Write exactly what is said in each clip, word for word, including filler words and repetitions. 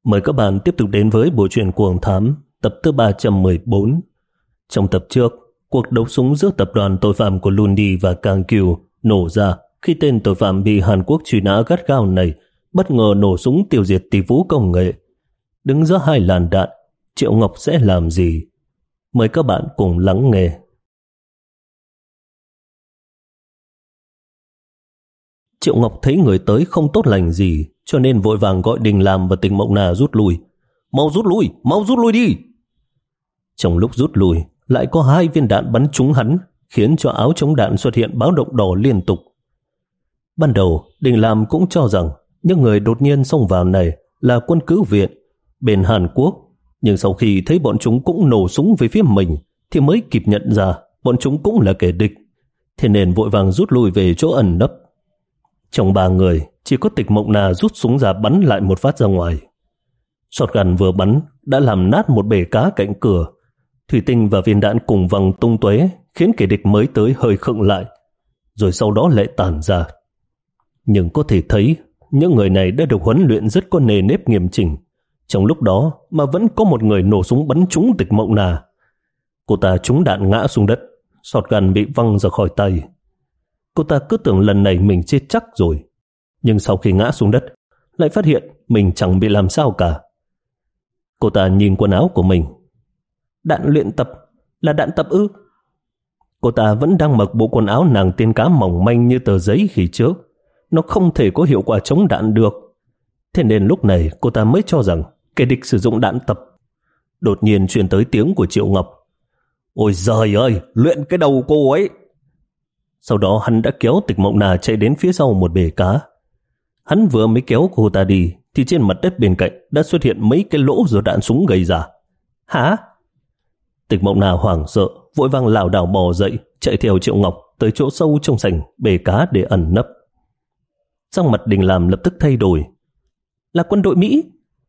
Mời các bạn tiếp tục đến với bộ truyện Cuồng Thám tập thứ ba trăm mười bốn. Trong tập trước, cuộc đấu súng giữa tập đoàn tội phạm của Lundi và Kang Kyu nổ ra khi tên tội phạm bị Hàn Quốc truy nã gắt gao này bất ngờ nổ súng tiêu diệt tỷ phú công nghệ. Đứng giữa hai làn đạn, Triệu Ngọc sẽ làm gì? Mời các bạn cùng lắng nghe. Triệu Ngọc thấy người tới không tốt lành gì, cho nên vội vàng gọi Đình Làm và Tịch Mộng Nà rút lui. Mau rút lui, mau rút lui đi! Trong lúc rút lui, lại có hai viên đạn bắn trúng hắn, khiến cho áo chống đạn xuất hiện báo động đỏ liên tục. Ban đầu, Đình Làm cũng cho rằng những người đột nhiên xông vào này là quân cứu viện bên Hàn Quốc, nhưng sau khi thấy bọn chúng cũng nổ súng về phía mình thì mới kịp nhận ra bọn chúng cũng là kẻ địch, thế nên vội vàng rút lui về chỗ ẩn nấp. Trong ba người, chỉ có Tịch Mộng Nà rút súng ra bắn lại một phát ra ngoài. Shotgun vừa bắn đã làm nát một bể cá cạnh cửa. Thủy tinh và viên đạn cùng văng tung tóe, khiến kẻ địch mới tới hơi khựng lại, rồi sau đó lại tản ra. Nhưng có thể thấy những người này đã được huấn luyện rất có nề nếp nghiêm chỉnh. Trong lúc đó mà vẫn có một người nổ súng bắn trúng Tịch Mộng Nà. Cô ta trúng đạn ngã xuống đất, shotgun bị văng ra khỏi tay. Cô ta cứ tưởng lần này mình chết chắc rồi, nhưng sau khi ngã xuống đất lại phát hiện mình chẳng bị làm sao cả. Cô ta nhìn quần áo của mình. Đạn luyện tập là đạn tập ư? Cô ta vẫn đang mặc bộ quần áo nàng tiên cá mỏng manh như tờ giấy khi trước. Nó không thể có hiệu quả chống đạn được. Thế nên lúc này cô ta mới cho rằng kẻ địch sử dụng đạn tập. Đột nhiên truyền tới tiếng của Triệu Ngọc. Ôi giời ơi, luyện cái đầu cô ấy! Sau đó hắn đã kéo Tịch Mộng Nà chạy đến phía sau một bể cá. Hắn vừa mới kéo cô ta đi thì trên mặt đất bên cạnh đã xuất hiện mấy cái lỗ do đạn súng gây ra. Hả? Tịch Mộng Nà hoảng sợ, vội vàng lảo đảo bò dậy, chạy theo Triệu Ngọc tới chỗ sâu trong sảnh bể cá để ẩn nấp. Sắc mặt Đình Làm lập tức thay đổi. Là quân đội Mỹ?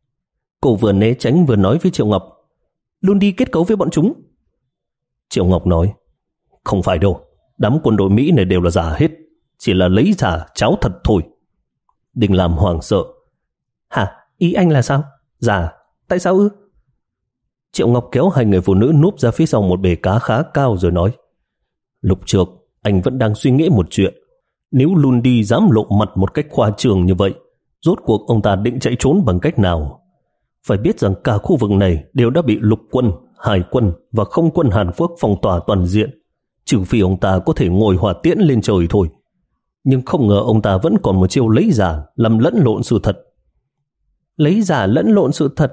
Cô vừa né tránh vừa nói với Triệu Ngọc. Luôn đi kết cấu với bọn chúng. Triệu Ngọc nói, không phải đâu, đám quân đội Mỹ này đều là giả hết, chỉ là lấy giả cháo thật thôi. Đình Làm hoảng sợ. Hả? Ý anh là sao? Giả? Tại sao ư? Triệu Ngọc kéo hai người phụ nữ núp ra phía sau một bể cá khá cao rồi nói, lúc trước anh vẫn đang suy nghĩ một chuyện. Nếu Lundi dám lộ mặt một cách khoa trương như vậy, rốt cuộc ông ta định chạy trốn bằng cách nào? Phải biết rằng cả khu vực này đều đã bị lục quân, hải quân và không quân Hàn Quốc phong tỏa toàn diện, trừ phi ông ta có thể ngồi hỏa tiễn lên trời thôi. Nhưng không ngờ ông ta vẫn còn một chiêu lấy giả làm lẫn lộn sự thật. Lấy giả lẫn lộn sự thật?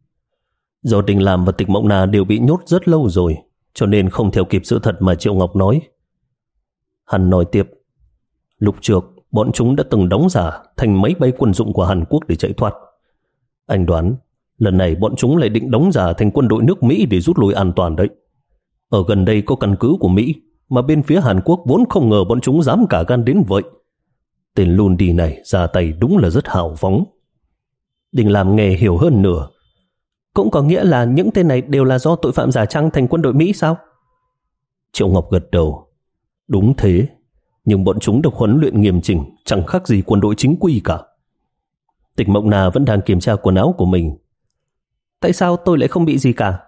Do Đình Làm và Tịch Mộng Nà đều bị nhốt rất lâu rồi, cho nên không theo kịp sự thật mà Triệu Ngọc nói. Hắn nói tiếp, lúc trước bọn chúng đã từng đóng giả thành máy bay quân dụng của Hàn Quốc để chạy thoát. Anh đoán lần này bọn chúng lại định đóng giả thành quân đội nước Mỹ để rút lui an toàn đấy. Ở gần đây có căn cứ của Mỹ, mà bên phía Hàn Quốc vốn không ngờ bọn chúng dám cả gan đến vậy. Tên Lundi này ra tay đúng là rất hào phóng. Đình Làm nghe hiểu hơn nửa. Cũng có nghĩa là những tên này đều là do tội phạm giả trang thành quân đội Mỹ sao? Triệu Ngọc gật đầu. Đúng thế, nhưng bọn chúng được huấn luyện nghiêm chỉnh, chẳng khác gì quân đội chính quy cả. Tịch Mộng Nà vẫn đang kiểm tra quần áo của mình. Tại sao tôi lại không bị gì cả?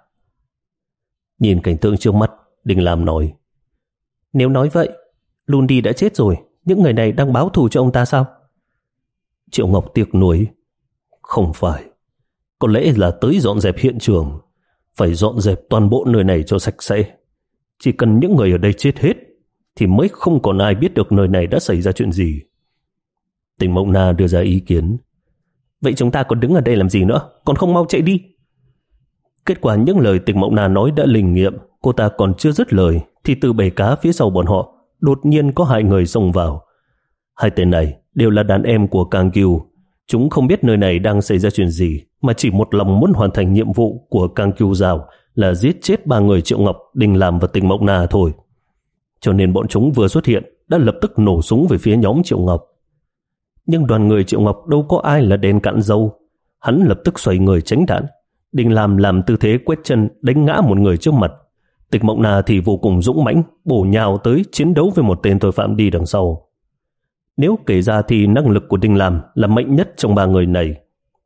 Nhìn cảnh tượng trước mắt, Đình Làm nói, nếu nói vậy, Lundi đã chết rồi, những người này đang báo thù cho ông ta sao? Triệu Ngọc tiếc nuối. Không phải, có lẽ là tới dọn dẹp hiện trường, phải dọn dẹp toàn bộ nơi này cho sạch sẽ. Chỉ cần những người ở đây chết hết thì mới không còn ai biết được nơi này đã xảy ra chuyện gì. Tịch Mộng Nà đưa ra ý kiến. Vậy chúng ta còn đứng ở đây làm gì nữa, còn không mau chạy đi? Kết quả những lời Tịch Mộng Nà nói đã linh nghiệm. Cô ta còn chưa dứt lời thì từ bể cá phía sau bọn họ đột nhiên có hai người xông vào. Hai tên này đều là đàn em của Kang Kyu. Chúng không biết nơi này đang xảy ra chuyện gì, mà chỉ một lòng muốn hoàn thành nhiệm vụ của Kang Kyu giao là giết chết ba người Triệu Ngọc, Đình Làm và Tịch Mộng Nà thôi. Cho nên bọn chúng vừa xuất hiện đã lập tức nổ súng về phía nhóm Triệu Ngọc. Nhưng đoàn người Triệu Ngọc đâu có ai là đèn cạn dâu. Hắn lập tức xoay người tránh đạn. Đình Làm làm tư thế quét chân đánh ngã một người trước mặt. Tịch Mộng Nà thì vô cùng dũng mãnh, bổ nhào tới chiến đấu với một tên tội phạm đi đằng sau. Nếu kể ra thì năng lực của Đình Làm là mạnh nhất trong ba người này.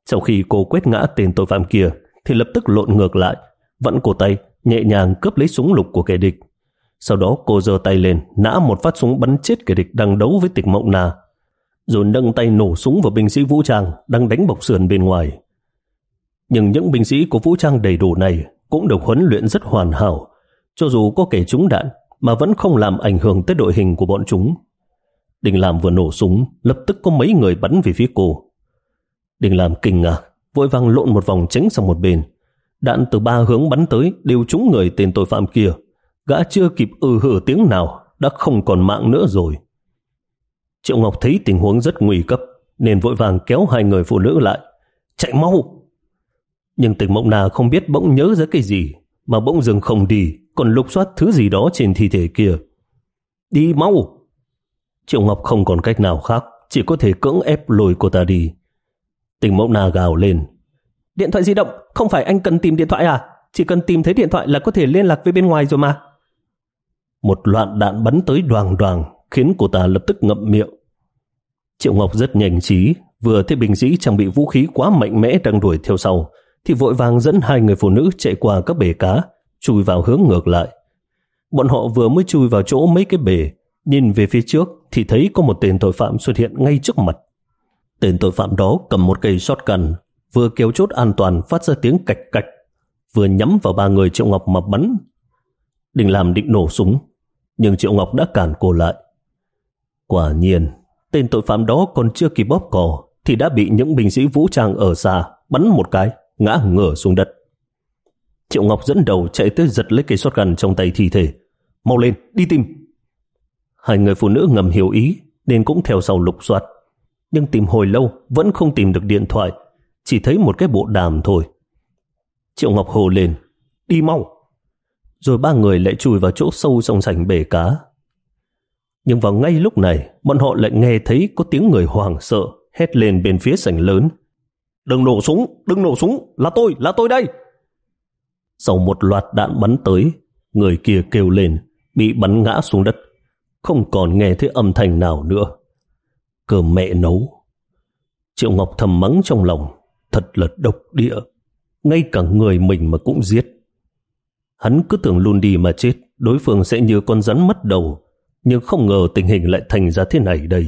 Sau khi cô quét ngã tên tội phạm kia thì lập tức lộn ngược lại, vặn cổ tay, nhẹ nhàng cướp lấy súng lục của kẻ địch. Sau đó cô giơ tay lên, nã một phát súng bắn chết kẻ địch đang đấu với Tịch Mộng Na, rồi nâng tay nổ súng vào binh sĩ vũ trang đang đánh bọc sườn bên ngoài. Nhưng những binh sĩ của vũ trang đầy đủ này cũng được huấn luyện rất hoàn hảo, cho dù có kẻ trúng đạn mà vẫn không làm ảnh hưởng tới đội hình của bọn chúng. Đình Lam vừa nổ súng, lập tức có mấy người bắn về phía cô. Đình Lam kinh ngạc, vội vàng lộn một vòng tránh sang một bên. Đạn từ ba hướng bắn tới đều trúng người tên tội phạm kia. Gã chưa kịp ừ hử tiếng nào đã không còn mạng nữa rồi. Triệu Ngọc thấy tình huống rất nguy cấp nên vội vàng kéo hai người phụ nữ lại. Chạy mau! Nhưng Tịch Mộng Na không biết bỗng nhớ ra cái gì mà bỗng dừng không đi, còn lục soát thứ gì đó trên thi thể kia. Đi mau! Triệu Ngọc không còn cách nào khác, chỉ có thể cưỡng ép lôi cô ta đi. Tịch Mộng Na gào lên. Điện thoại di động, không phải anh cần tìm điện thoại à? Chỉ cần tìm thấy điện thoại là có thể liên lạc với bên ngoài rồi mà. Một loạt đạn bắn tới đoàng đoàng khiến cô ta lập tức ngậm miệng. Triệu Ngọc rất nhanh trí, vừa thấy binh sĩ trang bị vũ khí quá mạnh mẽ đang đuổi theo sau thì vội vàng dẫn hai người phụ nữ chạy qua các bể cá, chui vào hướng ngược lại. Bọn họ vừa mới chui vào chỗ mấy cái bể, nhìn về phía trước thì thấy có một tên tội phạm xuất hiện ngay trước mặt. Tên tội phạm đó cầm một cây shotgun, vừa kéo chốt an toàn phát ra tiếng cạch cạch, vừa nhắm vào ba người Triệu Ngọc mà bắn. Đình Lam định nổ súng, nhưng Triệu Ngọc đã cản cô lại. Quả nhiên, tên tội phạm đó còn chưa kịp bóp cò thì đã bị những binh sĩ vũ trang ở xa bắn một cái, ngã ngửa xuống đất. Triệu Ngọc dẫn đầu chạy tới giật lấy cây shotgun trong tay thi thể. Mau lên, đi tìm! Hai người phụ nữ ngầm hiểu ý nên cũng theo sau lục soát, nhưng tìm hồi lâu vẫn không tìm được điện thoại, chỉ thấy một cái bộ đàm thôi. Triệu Ngọc hô lên, đi mau! Rồi ba người lại chui vào chỗ sâu trong sảnh bể cá. Nhưng vào ngay lúc này, bọn họ lại nghe thấy có tiếng người hoảng sợ hét lên bên phía sảnh lớn. Đừng nổ súng, đừng nổ súng, là tôi, là tôi đây! Sau một loạt đạn bắn tới, người kia kêu lên, bị bắn ngã xuống đất, không còn nghe thấy âm thanh nào nữa. Cơm mẹ nấu! Triệu Ngọc thầm mắng trong lòng, thật là độc địa, ngay cả người mình mà cũng giết. Hắn cứ tưởng luôn đi mà chết, đối phương sẽ như con rắn mất đầu, nhưng không ngờ tình hình lại thành ra thế này đây.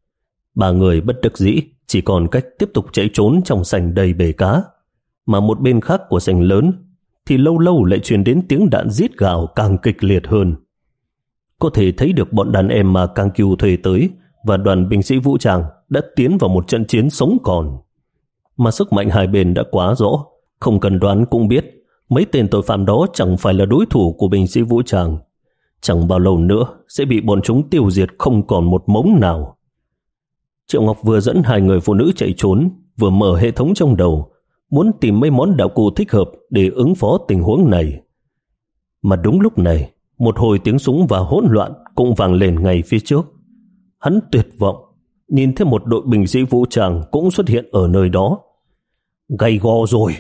Ba người bất đắc dĩ chỉ còn cách tiếp tục chạy trốn trong sảnh đầy bể cá, mà một bên khác của sảnh lớn thì lâu lâu lại truyền đến tiếng đạn rít gào càng kịch liệt hơn. Có thể thấy được bọn đàn em mà Cang Cừu thuê tới và đoàn binh sĩ vũ trang đã tiến vào một trận chiến sống còn. Mà sức mạnh hai bên đã quá rõ, không cần đoán cũng biết mấy tên tội phạm đó chẳng phải là đối thủ của binh sĩ vũ trang. Chẳng bao lâu nữa sẽ bị bọn chúng tiêu diệt không còn một mống nào. Triệu Ngọc vừa dẫn hai người phụ nữ chạy trốn, vừa mở hệ thống trong đầu, muốn tìm mấy món đạo cụ thích hợp để ứng phó tình huống này. Mà đúng lúc này, một hồi tiếng súng và hỗn loạn cũng vang lên ngay phía trước. Hắn tuyệt vọng, nhìn thấy một đội binh sĩ vũ trang cũng xuất hiện ở nơi đó. Gay go rồi!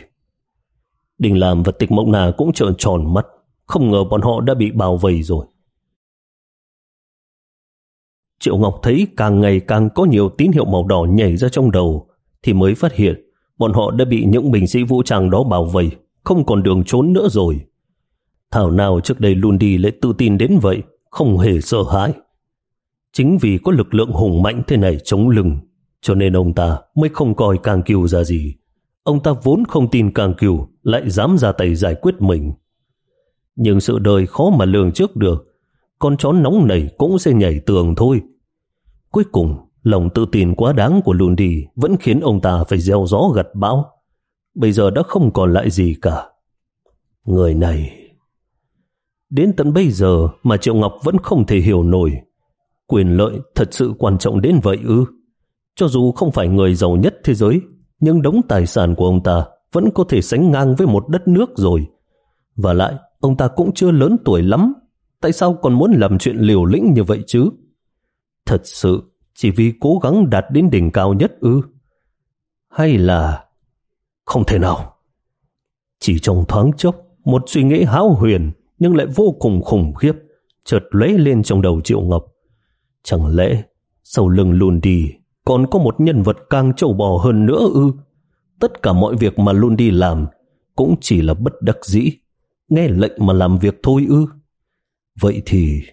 Đình Lam và Tịch Mộng Na cũng trợn tròn mắt, không ngờ bọn họ đã bị bao vây rồi. Triệu Ngọc thấy càng ngày càng có nhiều tín hiệu màu đỏ nhảy ra trong đầu, thì mới phát hiện bọn họ đã bị những binh sĩ vũ trang đó bao vây, không còn đường trốn nữa rồi. Thảo nào trước đây Lundi lại tự tin đến vậy, không hề sợ hãi. Chính vì có lực lượng hùng mạnh thế này chống lưng, cho nên ông ta mới không coi Cang Cừu ra gì. Ông ta vốn không tin Cang Cừu lại dám ra tay giải quyết mình. Nhưng sự đời khó mà lường trước được, con chó nóng này cũng sẽ nhảy tường thôi. Cuối cùng, lòng tự tin quá đáng của Lundi vẫn khiến ông ta phải gieo gió gặt bão. Bây giờ đã không còn lại gì cả. Người này... Đến tận bây giờ mà Triệu Ngọc vẫn không thể hiểu nổi. Quyền lợi thật sự quan trọng đến vậy ư? Cho dù không phải người giàu nhất thế giới, nhưng đống tài sản của ông ta vẫn có thể sánh ngang với một đất nước rồi. Và lại, ông ta cũng chưa lớn tuổi lắm. Tại sao còn muốn làm chuyện liều lĩnh như vậy chứ? Thật sự chỉ vì cố gắng đạt đến đỉnh cao nhất ư? Hay là... Không thể nào. Chỉ trong thoáng chốc, một suy nghĩ hão huyền nhưng lại vô cùng khủng khiếp chợt lóe lên trong đầu Triệu Ngọc. Chẳng lẽ sau lưng Lundi còn có một nhân vật càng trâu bò hơn nữa ư? Tất cả mọi việc mà luôn đi làm cũng chỉ là bất đắc dĩ, nghe lệnh mà làm việc thôi ư? Vậy thì...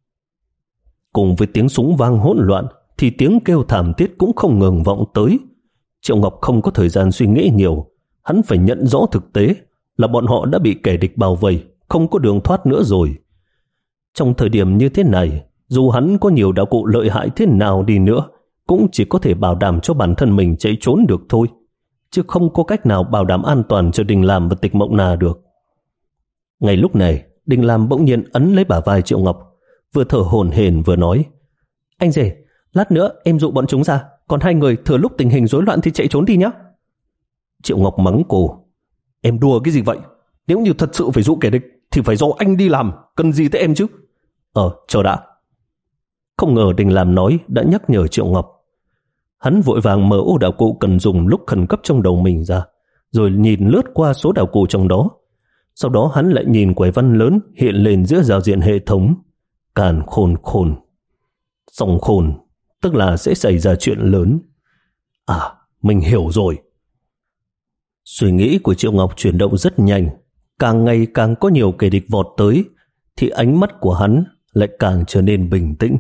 Cùng với tiếng súng vang hỗn loạn thì tiếng kêu thảm thiết cũng không ngừng vọng tới. Triệu Ngọc không có thời gian suy nghĩ nhiều. Hắn phải nhận rõ thực tế là bọn họ đã bị kẻ địch bao vây, không có đường thoát nữa rồi. Trong thời điểm như thế này, dù hắn có nhiều đạo cụ lợi hại thế nào đi nữa, cũng chỉ có thể bảo đảm cho bản thân mình chạy trốn được thôi, chứ không có cách nào bảo đảm an toàn cho Đình Làm và Tịch Mộng Na được. Ngay lúc này, Đình Làm bỗng nhiên ấn lấy bả vai Triệu Ngọc, vừa thở hổn hển vừa nói: Anh rể, lát nữa em dụ bọn chúng ra, còn hai người thừa lúc tình hình rối loạn thì chạy trốn đi nhé. Triệu Ngọc mắng cô: Em đùa cái gì vậy? Nếu như thật sự phải dụ kẻ địch thì phải do anh đi làm, cần gì tới em chứ? Ờ, chờ đã. Không ngờ Đình Làm nói đã nhắc nhở Triệu Ngọc. Hắn vội vàng mở ô đạo cụ cần dùng lúc khẩn cấp trong đầu mình ra, rồi nhìn lướt qua số đạo cụ trong đó. Sau đó hắn lại nhìn quẻ văn lớn hiện lên giữa giao diện hệ thống: Càn khôn khôn. Song khôn, tức là sẽ xảy ra chuyện lớn. À, mình hiểu rồi. Suy nghĩ của Triệu Ngọc chuyển động rất nhanh. Càng ngày càng có nhiều kẻ địch vọt tới, thì ánh mắt của hắn lại càng trở nên bình tĩnh.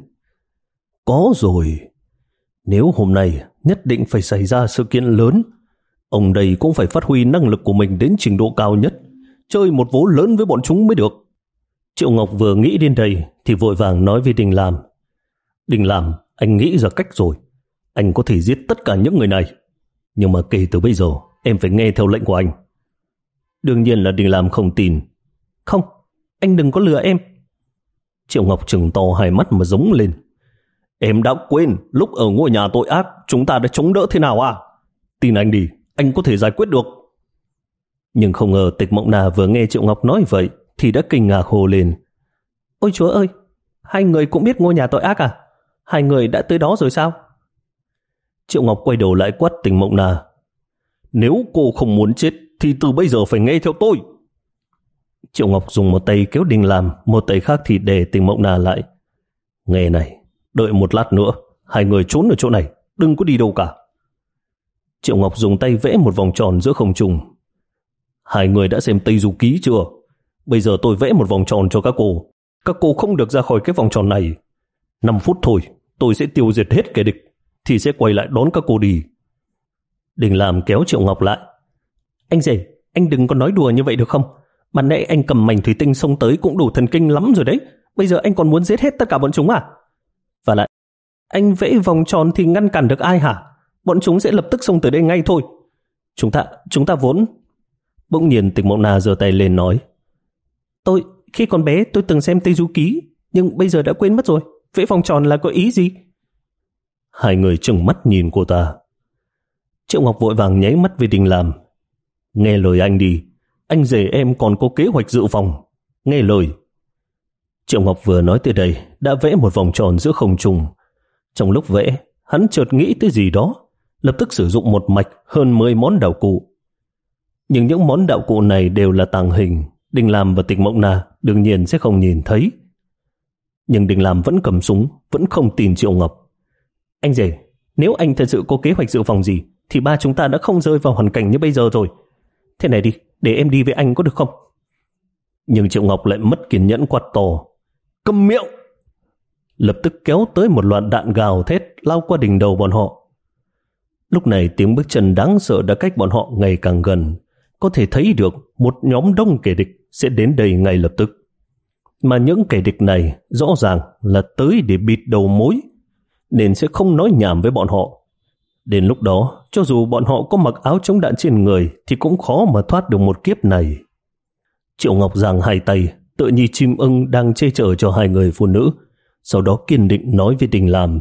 Có rồi. Nếu hôm nay nhất định phải xảy ra sự kiện lớn, ông đây cũng phải phát huy năng lực của mình đến trình độ cao nhất, chơi một vố lớn với bọn chúng mới được. Triệu Ngọc vừa nghĩ đến đây thì vội vàng nói với Đình Làm: Đình Làm, anh nghĩ ra cách rồi. Anh có thể giết tất cả những người này. Nhưng mà kể từ bây giờ em phải nghe theo lệnh của anh. Đương nhiên là Đình Làm không tin. Không, anh đừng có lừa em. Triệu Ngọc trừng to hai mắt mà giống lên: Em đã quên lúc ở ngôi nhà tội ác chúng ta đã chống đỡ thế nào à? Tin anh đi, anh có thể giải quyết được. Nhưng không ngờ Tịch Mộng Na vừa nghe Triệu Ngọc nói vậy thì đã kinh ngạc hô lên: Ôi chúa ơi, hai người cũng biết ngôi nhà tội ác à? Hai người đã tới đó rồi sao? Triệu Ngọc quay đầu lại quát Tịch Mộng Na: Nếu cô không muốn chết thì từ bây giờ phải nghe theo tôi. Triệu Ngọc dùng một tay kéo Đình Làm, một tay khác thì để Tịch Mộng Na lại. Nghe này, đợi một lát nữa, hai người trốn ở chỗ này, đừng có đi đâu cả. Triệu Ngọc dùng tay vẽ một vòng tròn giữa không trung. Hai người đã xem Tây Du Ký chưa? Bây giờ tôi vẽ một vòng tròn cho các cô. Các cô không được ra khỏi cái vòng tròn này. Năm phút thôi, tôi sẽ tiêu diệt hết kẻ địch, thì sẽ quay lại đón các cô đi. Đình Làm kéo Triệu Ngọc lại: Anh rể, anh đừng có nói đùa như vậy được không? Ban nãy anh cầm mảnh thủy tinh xông tới cũng đủ thần kinh lắm rồi đấy. Bây giờ anh còn muốn giết hết tất cả bọn chúng à? Và lại, anh vẽ vòng tròn thì ngăn cản được ai hả? Bọn chúng sẽ lập tức xông tới đây ngay thôi. Chúng ta, chúng ta vốn... Bỗng nhiên Tịch Mộng Na giơ tay lên nói: Tôi, khi còn bé tôi từng xem Tây Du Ký, nhưng bây giờ đã quên mất rồi. Vẽ vòng tròn là có ý gì? Hai người trừng mắt nhìn cô ta. Triệu Ngọc vội vàng nháy mắt với Đình Làm: Nghe lời anh đi, anh rể em còn có kế hoạch dự phòng. Nghe lời. Triệu Ngọc vừa nói tới đây đã vẽ một vòng tròn giữa không trung. Trong lúc vẽ, hắn chợt nghĩ tới gì đó, lập tức sử dụng một mạch hơn mười món đạo cụ. Nhưng những món đạo cụ này đều là tàng hình, Đình Làm và Tịch Mộng Na đương nhiên sẽ không nhìn thấy. Nhưng Đình Làm vẫn cầm súng, vẫn không tin Triệu Ngọc. Anh rể, nếu anh thật sự có kế hoạch dự phòng gì thì ba chúng ta đã không rơi vào hoàn cảnh như bây giờ rồi. Thế này đi, để em đi với anh có được không? Nhưng Triệu Ngọc lại mất kiên nhẫn quát to: Câm miệng! Lập tức kéo tới một loạt đạn gào thét lao qua đỉnh đầu bọn họ. Lúc này tiếng bước chân đáng sợ đã cách bọn họ ngày càng gần, có thể thấy được một nhóm đông kẻ địch sẽ đến đây ngay lập tức. Mà những kẻ địch này rõ ràng là tới để bịt đầu mối, nên sẽ không nói nhảm với bọn họ. Đến lúc đó, cho dù bọn họ có mặc áo chống đạn trên người thì cũng khó mà thoát được một kiếp này. Triệu Ngọc giang hai tay, tựa như chim ưng đang che chở cho hai người phụ nữ, sau đó kiên định nói với Đình Làm: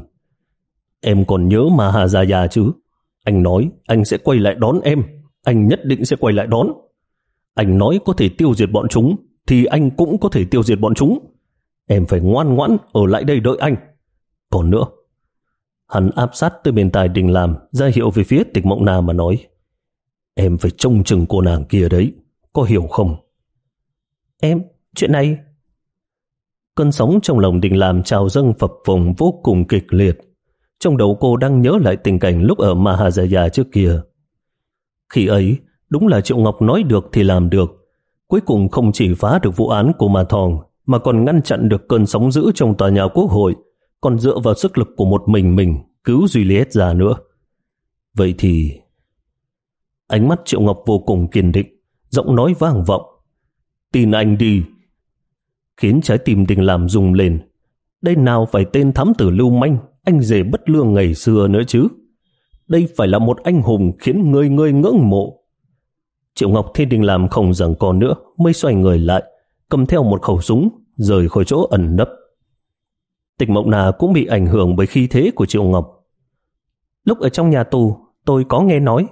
Em còn nhớ Mahazaya chứ? Anh nói anh sẽ quay lại đón em, anh nhất định sẽ quay lại đón. Anh nói có thể tiêu diệt bọn chúng, thì anh cũng có thể tiêu diệt bọn chúng. Em phải ngoan ngoãn ở lại đây đợi anh. Còn nữa, hắn áp sát tới bên tai Đình Làm, ra hiệu về phía Tịch Mộng Na mà nói: Em phải trông chừng cô nàng kia đấy, có hiểu không? Em, chuyện này... Cơn sóng trong lòng Đình Làm trào dâng phập phồng vô cùng kịch liệt. Trong đầu cô đang nhớ lại tình cảnh lúc ở Mahazaya trước kia. Khi ấy, đúng là Triệu Ngọc nói được thì làm được. Cuối cùng không chỉ phá được vụ án của Ma Thòng, mà còn ngăn chặn được cơn sóng dữ trong tòa nhà Quốc hội, còn dựa vào sức lực của một mình mình cứu Juliet ra nữa. Vậy thì... Ánh mắt Triệu Ngọc vô cùng kiên định, giọng nói vang vọng. Tin anh đi. Khiến trái tim Đình Làm rung lên. Đây nào phải tên thám tử lưu manh, anh rể bất lương ngày xưa nữa chứ. Đây phải là một anh hùng khiến người người ngưỡng mộ. Triệu Ngọc thấy Đình Làm không giằng co nữa, mới xoay người lại, cầm theo một khẩu súng, rời khỏi chỗ ẩn nấp. Tịch Mộng Na cũng bị ảnh hưởng bởi khí thế của Triệu Ngọc. Lúc ở trong nhà tù, tôi có nghe nói.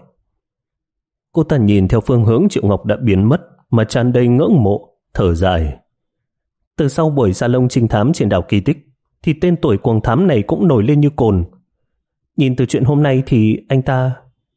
Cô ta nhìn theo phương hướng Triệu Ngọc đã biến mất mà tràn đầy ngưỡng mộ, thở dài. Từ sau buổi salon trinh thám trên đảo Kỳ Tích, thì tên tuổi cuồng thám này cũng nổi lên như cồn. Nhìn từ chuyện hôm nay thì anh ta...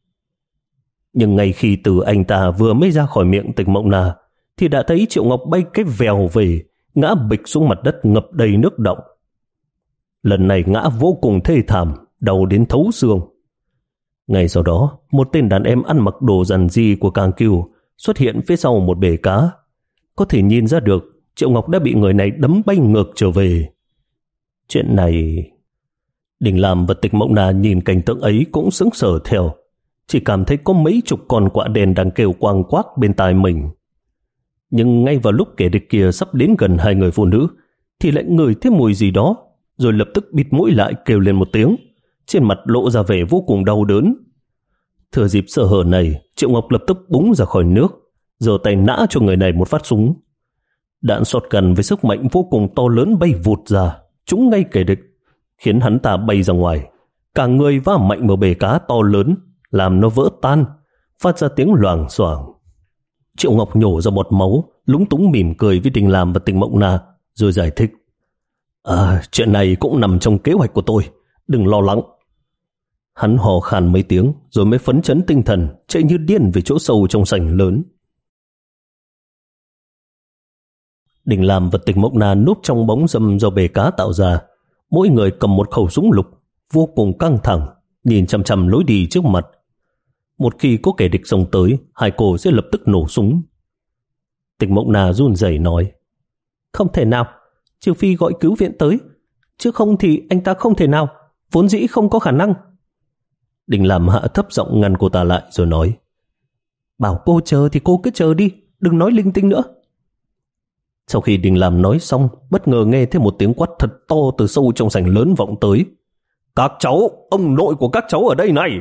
Nhưng ngay khi từ anh ta vừa mới ra khỏi miệng Tịch Mộng Na, thì đã thấy Triệu Ngọc bay cái vèo về, ngã bịch xuống mặt đất ngập đầy nước động. Lần này ngã vô cùng thê thảm, đau đến thấu xương. Ngay sau đó, một tên đàn em ăn mặc đồ rằn ri của Càng Cừu xuất hiện phía sau một bể cá. Có thể nhìn ra được Triệu Ngọc đã bị người này đấm bay ngược trở về. Chuyện này... Đình Làm và Tịch Mộng Na nhìn cảnh tượng ấy cũng sững sờ theo, chỉ cảm thấy có mấy chục con quạ đen đang kêu quang quác bên tai mình. Nhưng ngay vào lúc kẻ địch kia sắp đến gần hai người phụ nữ, thì lại ngửi thấy mùi gì đó, rồi lập tức bịt mũi lại kêu lên một tiếng, trên mặt lộ ra vẻ vô cùng đau đớn. Thừa dịp sơ hở này, Triệu Ngọc lập tức búng ra khỏi nước, giơ tay nã cho người này một phát súng. Đạn shotgun với sức mạnh vô cùng to lớn bay vụt ra, trúng ngay kẻ địch, khiến hắn ta bay ra ngoài. Cả người va mạnh vào bể cá to lớn, làm nó vỡ tan, phát ra tiếng loảng xoảng. Triệu Ngọc nhổ ra bọt máu, lúng túng mỉm cười với Đình Làm và Tịch Mộng Na, rồi giải thích. À, chuyện này cũng nằm trong kế hoạch của tôi, đừng lo lắng. Hắn hò khan mấy tiếng, rồi mới phấn chấn tinh thần, chạy như điên về chỗ sâu trong sảnh lớn. Đình Làm và Tịch Mộng Na núp trong bóng râm do bể cá tạo ra, mỗi người cầm một khẩu súng lục, vô cùng căng thẳng, nhìn chằm chằm lối đi trước mặt. Một khi có kẻ địch xông tới, hai cô sẽ lập tức nổ súng. Tịch Mộng Na run rẩy nói, không thể nào, trừ phi gọi cứu viện tới, chứ không thì anh ta không thể nào, vốn dĩ không có khả năng. Đình Làm hạ thấp giọng ngăn cô ta lại rồi nói, bảo cô chờ thì cô cứ chờ đi, đừng nói linh tinh nữa. Sau khi Đình Làm nói xong, bất ngờ nghe thấy một tiếng quát thật to từ sâu trong sảnh lớn vọng tới. Các cháu, ông nội của các cháu ở đây này!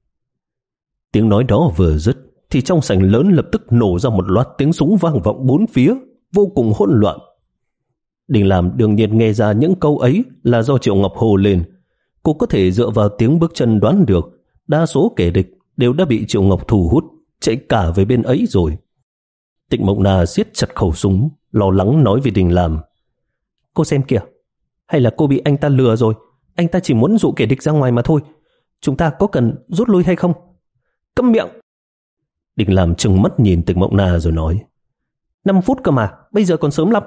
Tiếng nói đó vừa dứt, thì trong sảnh lớn lập tức nổ ra một loạt tiếng súng vang vọng bốn phía, vô cùng hỗn loạn. Đình Làm đương nhiên nghe ra những câu ấy là do Triệu Ngọc hô lên. Cô có thể dựa vào tiếng bước chân đoán được, đa số kẻ địch đều đã bị Triệu Ngọc thu hút, chạy cả về bên ấy rồi. Tịch Mộng Na siết chặt khẩu súng, lo lắng nói với Đình Làm, cô xem kìa, hay là cô bị anh ta lừa rồi, anh ta chỉ muốn dụ kẻ địch ra ngoài mà thôi, chúng ta có cần rút lui hay không? Câm miệng! Đình Làm trừng mắt nhìn Tịch Mộng Na rồi nói, năm phút cơ mà, bây giờ còn sớm lắm.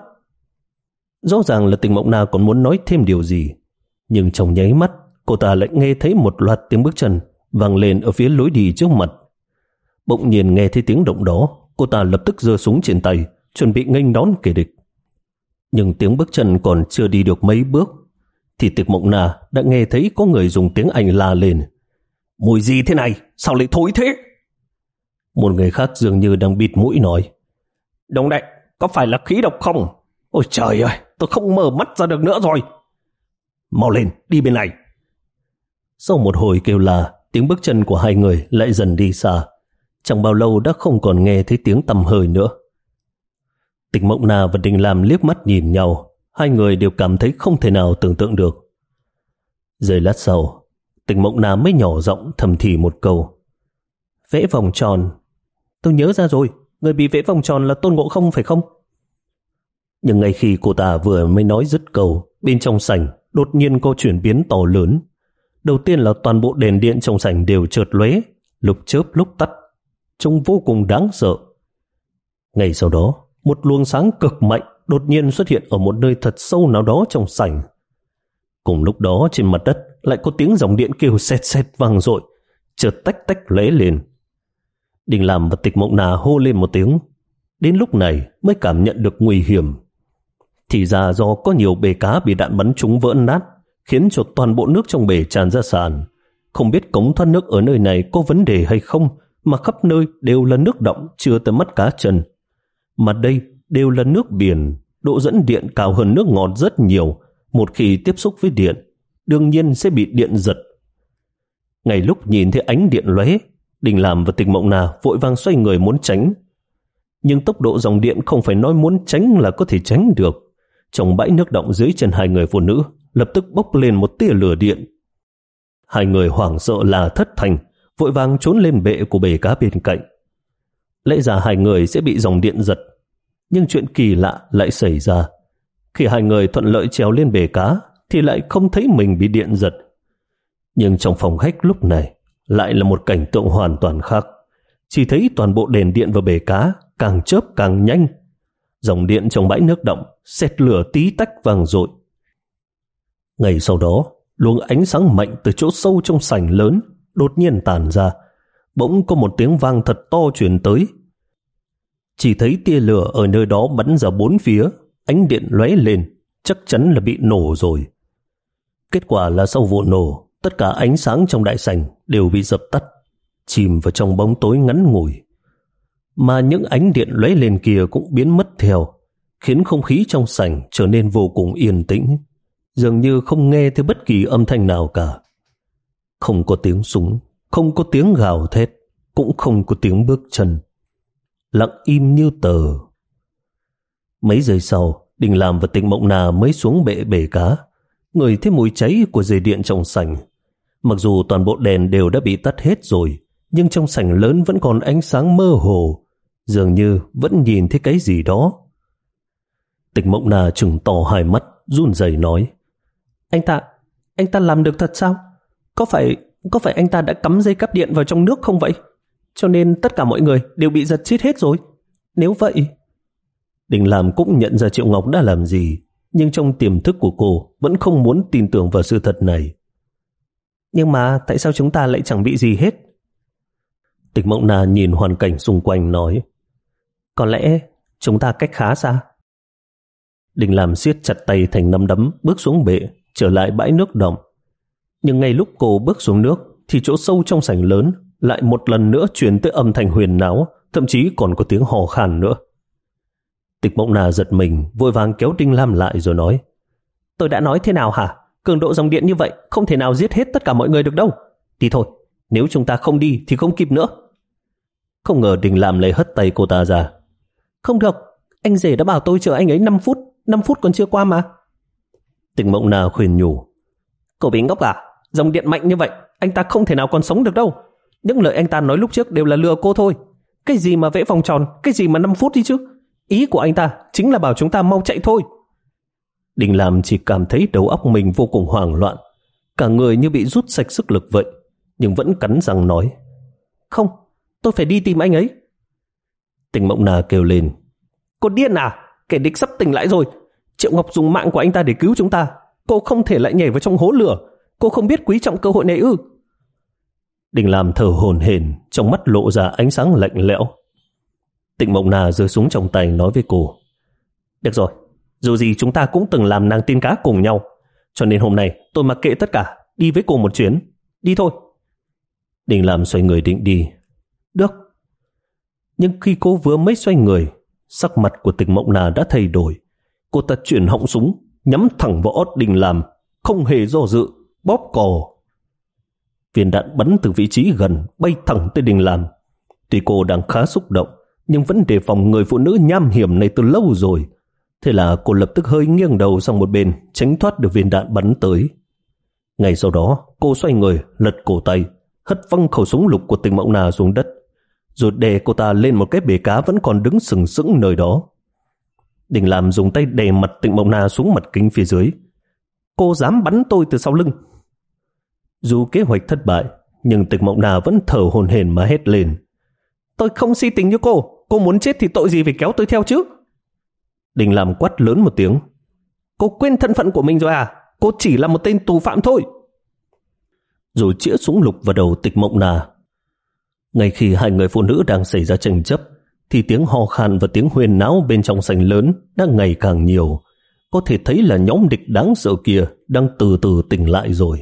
Rõ ràng là Tịch Mộng Na còn muốn nói thêm điều gì, nhưng trong nháy mắt cô ta lại nghe thấy một loạt tiếng bước chân vang lên ở phía lối đi trước mặt. Bỗng nhiên nghe thấy tiếng động đó, cô ta lập tức giơ súng trên tay, chuẩn bị nghênh đón kẻ địch. Nhưng tiếng bước chân còn chưa đi được mấy bước, thì Tịch Mộng Na đã nghe thấy có người dùng tiếng Anh la lên, mùi gì thế này, sao lại thối thế? Một người khác dường như đang bịt mũi nói, đúng đấy, có phải là khí độc không? Ôi trời ơi, tôi không mở mắt ra được nữa rồi. Mau lên, đi bên này. Sau một hồi kêu la, tiếng bước chân của hai người lại dần đi xa. Chẳng bao lâu đã không còn nghe thấy tiếng tăm hơi nữa. Tịch Mộng Na và Đình Làm liếc mắt nhìn nhau, hai người đều cảm thấy không thể nào tưởng tượng được. Giây lát sau, Tịch Mộng Na mới nhỏ giọng thầm thì một câu, vẽ vòng tròn. Tôi nhớ ra rồi, người bị vẽ vòng tròn là Tôn Ngộ Không phải không? Nhưng ngay khi cô ta vừa mới nói dứt câu, bên trong sảnh đột nhiên có chuyển biến to lớn. Đầu tiên là toàn bộ đèn điện trong sảnh đều chợt lóe, lúc chớp lúc tắt, trông vô cùng đáng sợ. Ngay sau đó, một luồng sáng cực mạnh đột nhiên xuất hiện ở một nơi thật sâu nào đó trong sảnh. Cùng lúc đó trên mặt đất lại có tiếng dòng điện kêu sét sét vang dội, chợt tách tách lóe lên. Đình Làm và Tịch Mộng Nà hô lên một tiếng. Đến lúc này mới cảm nhận được nguy hiểm. Thì ra do có nhiều bể cá bị đạn bắn trúng vỡ nát, khiến cho toàn bộ nước trong bể tràn ra sàn. Không biết cống thoát nước ở nơi này có vấn đề hay không, mà khắp nơi đều là nước đọng chưa tới mắt cá chân. Mà đây đều là nước biển, độ dẫn điện cao hơn nước ngọt rất nhiều. Một khi tiếp xúc với điện, đương nhiên sẽ bị điện giật. Ngay lúc nhìn thấy ánh điện lóe, Đình Làm và Tịch Mộng Nà vội vàng xoay người muốn tránh. Nhưng tốc độ dòng điện không phải nói muốn tránh là có thể tránh được. Trong bãi nước đọng dưới chân hai người phụ nữ lập tức bốc lên một tia lửa điện. Hai người hoảng sợ là thất thành, vội vàng trốn lên bệ của bể cá bên cạnh. Lẽ ra hai người sẽ bị dòng điện giật, nhưng chuyện kỳ lạ lại xảy ra. Khi hai người thuận lợi trèo lên bể cá thì lại không thấy mình bị điện giật. Nhưng trong phòng khách lúc này lại là một cảnh tượng hoàn toàn khác. Chỉ thấy toàn bộ đèn điện vào bể cá càng chớp càng nhanh. Dòng điện trong bãi nước đọng sét lửa tí tách vang dội. Ngay sau đó, luồng ánh sáng mạnh từ chỗ sâu trong sảnh lớn đột nhiên tàn ra. Bỗng có một tiếng vang thật to truyền tới. Chỉ thấy tia lửa ở nơi đó bắn ra bốn phía, ánh điện lóe lên, chắc chắn là bị nổ rồi. Kết quả là sau vụ nổ, tất cả ánh sáng trong đại sảnh đều bị dập tắt, chìm vào trong bóng tối ngắn ngủi. Mà những ánh điện lóe lên kia cũng biến mất theo, khiến không khí trong sảnh trở nên vô cùng yên tĩnh, dường như không nghe thấy bất kỳ âm thanh nào cả. Không có tiếng súng, không có tiếng gào thét, cũng không có tiếng bước chân. Lặng im như tờ. Mấy giây sau, Đình Làm và Tịch Mộng Nà mới xuống bệ bể cá, ngửi thấy mùi cháy của dây điện trong sảnh. Mặc dù toàn bộ đèn đều đã bị tắt hết rồi, nhưng trong sảnh lớn vẫn còn ánh sáng mơ hồ, dường như vẫn nhìn thấy cái gì đó. Tịch Mộng Nà trừng to hai mắt, run rẩy nói: Anh ta, anh ta làm được thật sao? Có phải, có phải anh ta đã cắm dây cáp điện vào trong nước không vậy? Cho nên tất cả mọi người đều bị giật chết hết rồi. Nếu vậy... Đình Làm cũng nhận ra Triệu Ngọc đã làm gì, nhưng trong tiềm thức của cô vẫn không muốn tin tưởng vào sự thật này. Nhưng mà tại sao chúng ta lại chẳng bị gì hết? Tịch Mộng Nà nhìn hoàn cảnh xung quanh nói: Có lẽ chúng ta cách khá xa. Đình Làm siết chặt tay thành nắm đấm, bước xuống bệ, trở lại bãi nước đọng. Nhưng ngay lúc cô bước xuống nước thì chỗ sâu trong sảnh lớn lại một lần nữa truyền tới âm thanh huyền náo, thậm chí còn có tiếng hò khan nữa. Tịch Mộng Nà giật mình, vội vàng kéo Đinh Lam lại rồi nói: Tôi đã nói thế nào hả? Cường độ dòng điện như vậy không thể nào giết hết tất cả mọi người được đâu. Đi thôi, nếu chúng ta không đi thì không kịp nữa. Không ngờ Đinh Lam lấy hất tay cô ta ra. Không được, anh rể đã bảo tôi chờ anh ấy năm phút, năm phút còn chưa qua mà. Tịch Mộng Nà khuyên nhủ: Cậu bị ngốc à? Dòng điện mạnh như vậy, anh ta không thể nào còn sống được đâu. Những lời anh ta nói lúc trước đều là lừa cô thôi. Cái gì mà vẽ vòng tròn, cái gì mà năm phút đi chứ. Ý của anh ta chính là bảo chúng ta mau chạy thôi. Đình Lam chỉ cảm thấy đầu óc mình vô cùng hoảng loạn, cả người như bị rút sạch sức lực vậy, nhưng vẫn cắn răng nói: Không, tôi phải đi tìm anh ấy. Tịch Mộng Nà kêu lên: Cô điên à? Kẻ địch sắp tỉnh lại rồi. Triệu Ngọc dùng mạng của anh ta để cứu chúng ta. Cô không thể lại nhảy vào trong hố lửa. Cô không biết quý trọng cơ hội này ư? Đình Lam thở hổn hển, trong mắt lộ ra ánh sáng lạnh lẽo. Tịch Mộng Nà giơ súng trong tay nói với cô: Được rồi, dù gì chúng ta cũng từng làm nàng tiên cá cùng nhau, cho nên hôm nay tôi mặc kệ tất cả, đi với cô một chuyến. Đi thôi. Đình Lam xoay người định đi. Được. Nhưng khi cô vừa mới xoay người, sắc mặt của Tịch Mộng Nà đã thay đổi. Cô ta chuyển họng súng, nhắm thẳng vào ốt Đình Lam, không hề do dự, bóp cò. Viên đạn bắn từ vị trí gần, bay thẳng tới Đình Lam. Tuy cô đang khá xúc động, nhưng vẫn đề phòng người phụ nữ nham hiểm này từ lâu rồi. Thế là cô lập tức hơi nghiêng đầu sang một bên, tránh thoát được viên đạn bắn tới. Ngay sau đó, cô xoay người, lật cổ tay, hất văng khẩu súng lục của Tịch Mộng Nà xuống đất, rồi đè cô ta lên một cái bể cá vẫn còn đứng sừng sững nơi đó. Đình Lam dùng tay đè mặt Tịch Mộng Nà xuống mặt kính phía dưới. Cô dám bắn tôi từ sau lưng? Dù kế hoạch thất bại, nhưng Tịch Mộng Nà vẫn thở hổn hển mà hét lên: Tôi không si tình như cô. Cô muốn chết thì tội gì phải kéo tôi theo chứ? Đình Lam quát lớn một tiếng: Cô quên thân phận của mình rồi à? Cô chỉ là một tên tù phạm thôi. Rồi chĩa súng lục vào đầu Tịch Mộng Nà. Ngay khi hai người phụ nữ đang xảy ra tranh chấp, thì tiếng ho khan và tiếng huyên náo bên trong sảnh lớn đang ngày càng nhiều. Có thể thấy là nhóm địch đáng sợ kia đang từ từ tỉnh lại rồi.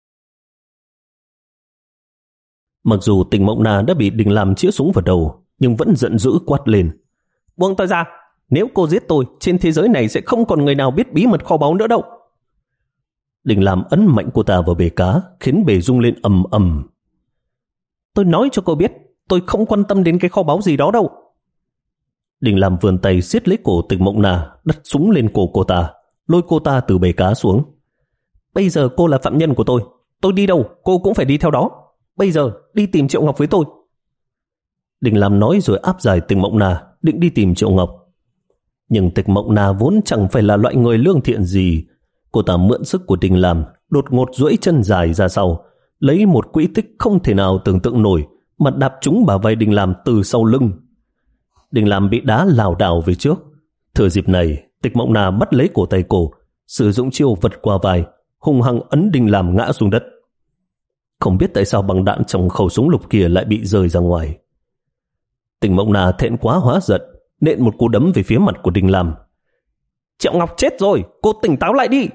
Mặc dù Tình Mộng Na đã bị Đình Lam chĩa súng vào đầu, nhưng vẫn giận dữ quát lên: "Buông tôi ra! Nếu cô giết tôi, trên thế giới này sẽ không còn người nào biết bí mật kho báu nữa đâu." Đình Lam ấn mạnh cô ta vào bể cá, khiến bể rung lên ầm ầm. "Tôi nói cho cô biết, tôi không quan tâm đến cái kho báu gì đó đâu." Đình Lam vươn tay siết lấy cổ Tình Mộng Na, đặt súng lên cổ cô ta, lôi cô ta từ bể cá xuống. "Bây giờ cô là phạm nhân của tôi, tôi đi đâu cô cũng phải đi theo đó. Bây giờ đi tìm Triệu Ngọc với tôi." Đình Lam nói rồi áp giải Tình Mộng Na định đi tìm Triệu Ngọc. Nhưng Tình Mộng Na vốn chẳng phải là loại người lương thiện gì. Cô ta mượn sức của Đình Lam, đột ngột duỗi chân dài ra sau, lấy một quỹ tích không thể nào tưởng tượng nổi mà đạp trúng bả vai Đình Lam từ sau lưng. Đình Lam bị đá lảo đảo về trước. Thừa dịp này, Tịch Mộng Na bắt lấy cổ tay cô, sử dụng chiêu vật qua vai, hung hăng ấn Đình Lam ngã xuống đất. Không biết tại sao băng đạn trong khẩu súng lục kia lại bị rơi ra ngoài. Tình Mộng Na thẹn quá hóa giận, nện một cú đấm về phía mặt của Đình Lam. "Triệu Ngọc chết rồi, cô tỉnh táo lại đi."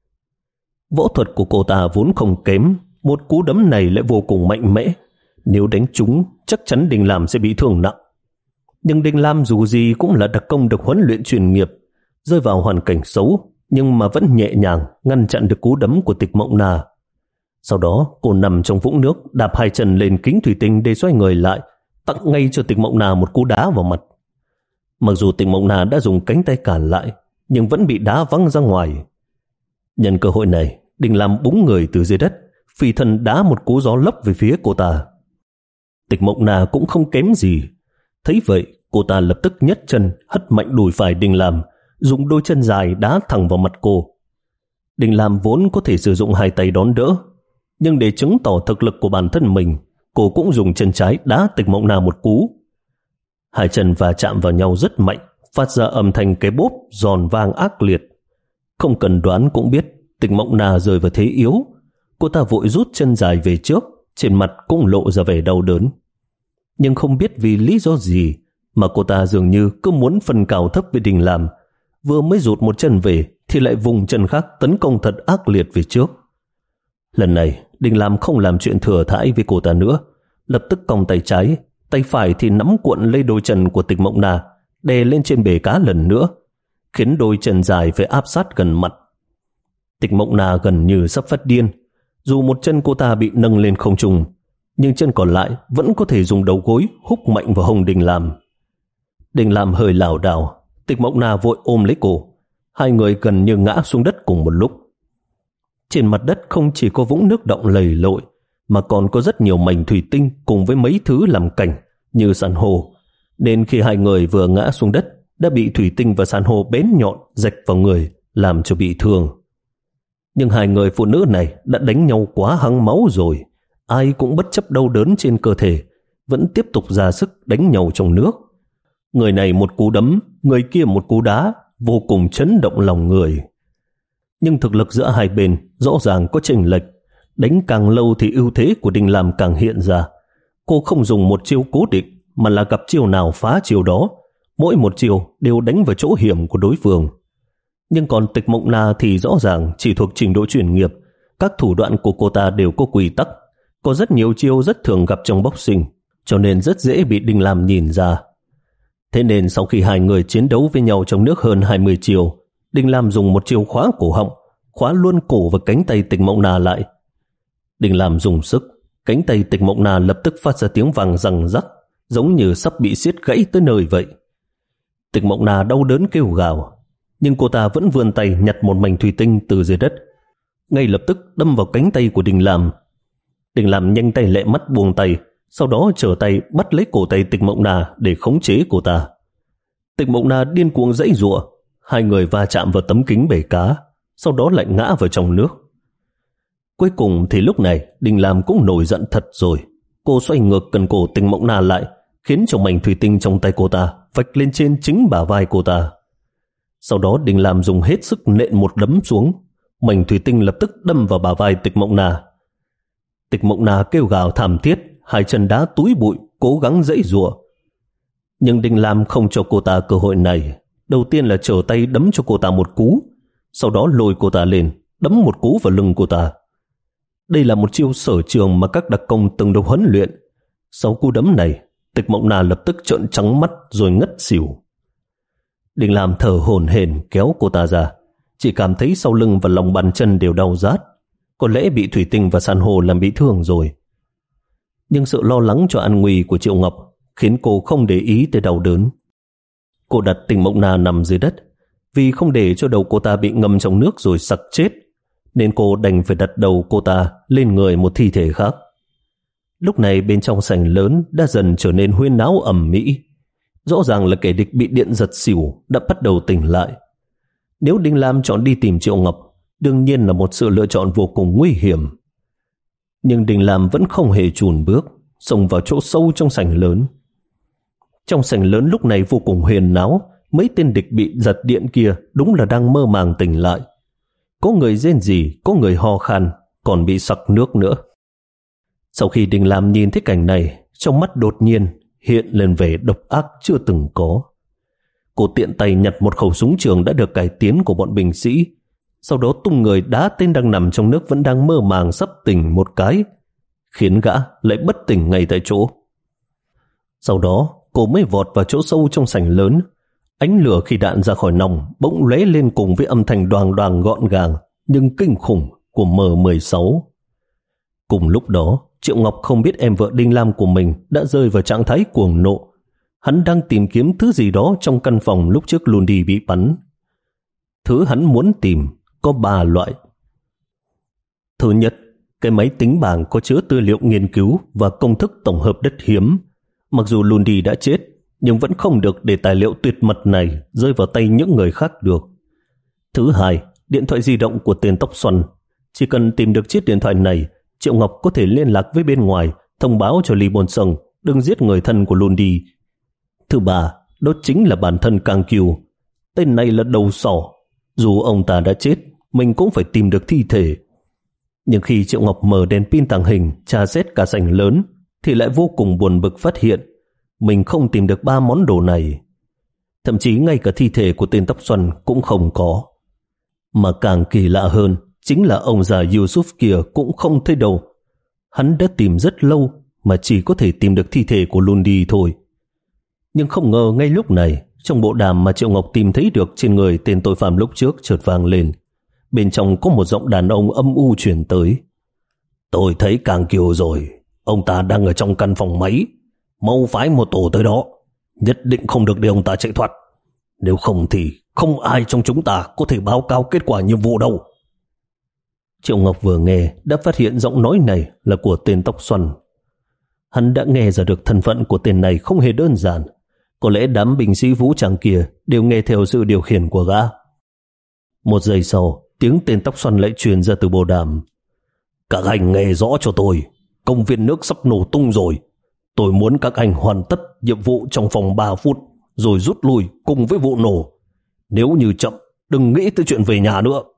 Võ thuật của cô ta vốn không kém, một cú đấm này lại vô cùng mạnh mẽ. Nếu đánh trúng, chắc chắn Đình Lam sẽ bị thương nặng. Nhưng Đình Lam dù gì cũng là đặc công được huấn luyện chuyên nghiệp, rơi vào hoàn cảnh xấu nhưng mà vẫn nhẹ nhàng ngăn chặn được cú đấm của Tịch Mộng Na. Sau đó cô nằm trong vũng nước, đạp hai chân lên kính thủy tinh để xoay người lại, tặng ngay cho Tịch Mộng Na một cú đá vào mặt. Mặc dù Tịch Mộng Na đã dùng cánh tay cản lại, nhưng vẫn bị đá văng ra ngoài. Nhân cơ hội này, Đình Lam búng người từ dưới đất, phi thân đá một cú gió lốc về phía cô ta. Tịch Mộng Na cũng không kém gì. Thấy vậy, cô ta lập tức nhấc chân hất mạnh đùi phải Đình Lam, dùng đôi chân dài đá thẳng vào mặt cô. Đình Lam vốn có thể sử dụng hai tay đón đỡ, nhưng để chứng tỏ thực lực của bản thân mình, cô cũng dùng chân trái đá Tịch Mộng Na một cú. Hai chân va chạm vào nhau rất mạnh, phát ra âm thanh cái bốp giòn vang ác liệt. Không cần đoán cũng biết Tịch Mộng Na rơi vào thế yếu. Cô ta vội rút chân dài về trước, trên mặt cũng lộ ra vẻ đau đớn. Nhưng không biết vì lý do gì mà cô ta dường như cứ muốn phân cao thấp với Đình Lam. Vừa mới rụt một chân về thì lại vùng chân khác tấn công thật ác liệt về trước. Lần này Đình Lam không làm chuyện thừa thãi với cô ta nữa, lập tức cong tay trái, tay phải thì nắm cuộn lấy đôi chân của Tịch Mộng Na, đè lên trên bể cá lần nữa, khiến đôi chân dài phải áp sát gần mặt. Tịch Mộng Na gần như sắp phát điên. Dù một chân cô ta bị nâng lên không trung, nhưng chân còn lại vẫn có thể dùng đầu gối húc mạnh vào hông Đình Lam. Đình Lam hơi lảo đảo, Tịch Mộng Na vội ôm lấy cô. Hai người gần như ngã xuống đất cùng một lúc. Trên mặt đất không chỉ có vũng nước động lầy lội, mà còn có rất nhiều mảnh thủy tinh cùng với mấy thứ làm cảnh như san hô, nên khi hai người vừa ngã xuống đất đã bị thủy tinh và san hô bén nhọn rạch vào người, làm cho bị thương. Nhưng hai người phụ nữ này đã đánh nhau quá hăng máu rồi, ai cũng bất chấp đau đớn trên cơ thể, vẫn tiếp tục ra sức đánh nhau trong nước. Người này một cú đấm, người kia một cú đá, vô cùng chấn động lòng người. Nhưng thực lực giữa hai bên rõ ràng có chênh lệch. Đánh càng lâu thì ưu thế của Đình Lam càng hiện ra. Cô không dùng một chiêu cố định, mà là gặp chiêu nào phá chiêu đó. Mỗi một chiêu đều đánh vào chỗ hiểm của đối phương. Nhưng còn Tịch Mộng Na thì rõ ràng chỉ thuộc trình độ chuyên nghiệp. Các thủ đoạn của cô ta đều có quy tắc, có rất nhiều chiêu rất thường gặp trong boxing, cho nên rất dễ bị Đình Lam nhìn ra. Thế nên sau khi hai người chiến đấu với nhau trong nước hơn hai mươi chiêu, Đình Lam dùng một chiêu khóa cổ họng, khóa luôn cổ và cánh tay Tịch Mộng Na lại. Đình Lam dùng sức, cánh tay Tịch Mộng Na lập tức phát ra tiếng vang răng rắc, giống như sắp bị xiết gãy tới nơi vậy. Tịch Mộng Na đau đớn kêu gào, nhưng cô ta vẫn vươn tay nhặt một mảnh thủy tinh từ dưới đất, ngay lập tức đâm vào cánh tay của Đình Lam. Đình Lam nhanh tay lẹ mắt buông tay, sau đó trở tay bắt lấy cổ tay Tịch Mộng Na để khống chế cô ta. Tịch Mộng Na điên cuồng giãy giụa, hai người va chạm vào tấm kính bể cá, sau đó lại ngã vào trong nước. Cuối cùng thì lúc này Đình Lam cũng nổi giận thật rồi. Cô xoay ngược cần cổ Tịch Mộng Na lại, khiến cho mảnh thủy tinh trong tay cô ta vạch lên trên chính bả vai cô ta. Sau đó Đình Lam dùng hết sức nện một đấm xuống, mảnh thủy tinh lập tức đâm vào bả vai Tịch Mộng Na. Tịch Mộng Na kêu gào thảm thiết, hai chân đá túi bụi, cố gắng giãy giụa. Nhưng Đinh Lam không cho cô ta cơ hội này. Đầu tiên là trở tay đấm cho cô ta một cú, sau đó lôi cô ta lên, đấm một cú vào lưng cô ta. Đây là một chiêu sở trường mà các đặc công từng được huấn luyện. Sau cú đấm này, Tịch Mộng Na lập tức trợn trắng mắt rồi ngất xỉu. Đinh Lam thở hổn hển kéo cô ta ra, chỉ cảm thấy sau lưng và lòng bàn chân đều đau rát, có lẽ bị thủy tinh và san hô làm bị thương rồi. Nhưng sự lo lắng cho an nguy của Triệu Ngọc khiến cô không để ý tới đau đớn. Cô đặt Tịch Mộng Na nằm dưới đất, vì không để cho đầu cô ta bị ngâm trong nước rồi sặc chết, nên cô đành phải đặt đầu cô ta lên người một thi thể khác. Lúc này bên trong sảnh lớn đã dần trở nên huyên náo ầm ĩ. Rõ ràng là kẻ địch bị điện giật xỉu đã bắt đầu tỉnh lại. Nếu Đinh Lam chọn đi tìm Triệu Ngọc, đương nhiên là một sự lựa chọn vô cùng nguy hiểm. Nhưng Đinh Lam vẫn không hề chùn bước, xông vào chỗ sâu trong sảnh lớn. Trong sảnh lớn lúc này vô cùng huyên náo, mấy tên địch bị giật điện kia đúng là đang mơ màng tỉnh lại. Có người rên rỉ, có người ho khan, còn bị sặc nước nữa. Sau khi Đinh Lam nhìn thấy cảnh này, trong mắt đột nhiên hiện lên vẻ độc ác chưa từng có. Cô tiện tay nhặt một khẩu súng trường đã được cải tiến của bọn binh sĩ, sau đó tung người đá tên đang nằm trong nước vẫn đang mơ màng sắp tỉnh một cái, khiến gã lại bất tỉnh ngay tại chỗ. Sau đó cô mới vọt vào chỗ sâu trong sảnh lớn. Ánh lửa khi đạn ra khỏi nòng bỗng lóe lên cùng với âm thanh đoàng đoàng gọn gàng nhưng kinh khủng của M mười sáu. Cùng lúc đó, Triệu Ngọc không biết em vợ Đinh Lam của mình đã rơi vào trạng thái cuồng nộ. Hắn đang tìm kiếm thứ gì đó trong căn phòng lúc trước Lundi bị bắn. Thứ hắn muốn tìm có ba loại. Thứ nhất, cái máy tính bảng có chứa tư liệu nghiên cứu và công thức tổng hợp đất hiếm. Mặc dù Lundi đã chết, nhưng vẫn không được để tài liệu tuyệt mật này rơi vào tay những người khác được. Thứ hai, điện thoại di động của tên tóc xoăn. Chỉ cần tìm được chiếc điện thoại này, Triệu Ngọc có thể liên lạc với bên ngoài, thông báo cho Lee Bôn Sung đừng giết người thân của Lundi. Thứ ba, đó chính là bản thân Kang Kyu. Tên này là đầu sỏ. Dù ông ta đã chết, mình cũng phải tìm được thi thể. Nhưng khi Triệu Ngọc mở đèn pin tàng hình tra xét cả sảnh lớn, thì lại vô cùng buồn bực phát hiện mình không tìm được ba món đồ này. Thậm chí ngay cả thi thể của tên tóc xoăn cũng không có. Mà càng kỳ lạ hơn chính là ông già Yusuf kia cũng không thấy đâu. Hắn đã tìm rất lâu mà chỉ có thể tìm được thi thể của Lundi thôi. Nhưng không ngờ ngay lúc này, trong bộ đàm mà Triệu Ngọc tìm thấy được trên người tên tội phạm lúc trước chợt vang lên. Bên trong có một giọng đàn ông âm u truyền tới. Tôi thấy Kang Kyu rồi. Ông ta đang ở trong căn phòng máy. Mau phái một tổ tới đó. Nhất định không được để ông ta chạy thoát. Nếu không thì không ai trong chúng ta có thể báo cáo kết quả nhiệm vụ đâu. Triệu Ngọc vừa nghe đã phát hiện giọng nói này là của tên tóc xoăn. Hắn đã nghe ra được thân phận của tên này không hề đơn giản. Có lẽ đám binh sĩ vũ trang kia đều nghe theo sự điều khiển của gã. Một giây sau, tiếng tên tóc xoăn lại truyền ra từ bộ đàm. Các anh nghe rõ cho tôi. Công viên nước sắp nổ tung rồi. Tôi muốn các anh hoàn tất nhiệm vụ trong vòng ba phút rồi rút lui cùng với vụ nổ. Nếu như chậm, đừng nghĩ tới chuyện về nhà nữa.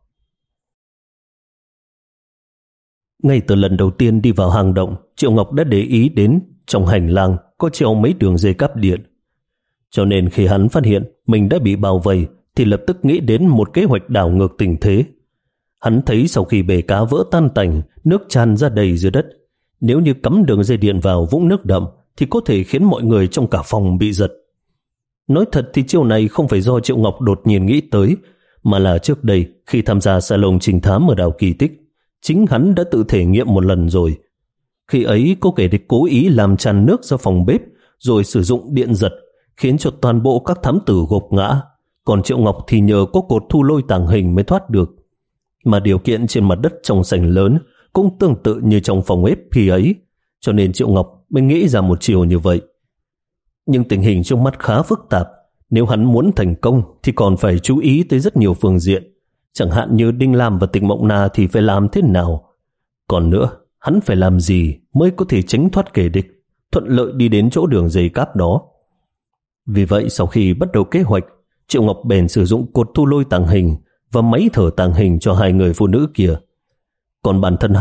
Ngay từ lần đầu tiên đi vào hang động, Triệu Ngọc đã để ý đến trong hành lang có treo mấy đường dây cáp điện. Cho nên khi hắn phát hiện mình đã bị bao vây thì lập tức nghĩ đến một kế hoạch đảo ngược tình thế. Hắn thấy sau khi bể cá vỡ tan tành, nước tràn ra đầy dưới đất. Nếu như cắm đường dây điện vào vũng nước đậm thì có thể khiến mọi người trong cả phòng bị giật. Nói thật thì chiêu này không phải do Triệu Ngọc đột nhiên nghĩ tới, mà là trước đây khi tham gia salon trình thám ở đảo Kỳ Tích, chính hắn đã tự thể nghiệm một lần rồi. Khi ấy có kẻ địch cố ý làm tràn nước ra phòng bếp rồi sử dụng điện giật, khiến cho toàn bộ các thám tử gục ngã. Còn Triệu Ngọc thì nhờ có cột thu lôi tàng hình mới thoát được. Mà điều kiện trên mặt đất trong sảnh lớn cũng tương tự như trong phòng ép khi ấy, cho nên Triệu Ngọc mới nghĩ ra một chiều như vậy. Nhưng tình hình trong mắt khá phức tạp. Nếu hắn muốn thành công thì còn phải chú ý tới rất nhiều phương diện. Chẳng hạn như Đinh Lam và Tịch Mộng Na thì phải làm thế nào. Còn nữa, hắn phải làm gì mới có thể tránh thoát kẻ địch, thuận lợi đi đến chỗ đường dây cáp đó. Vì vậy sau khi bắt đầu kế hoạch, Triệu Ngọc bèn sử dụng cột thu lôi tàng hình và máy thở tàng hình cho hai người phụ nữ kia. Còn bản thân hắn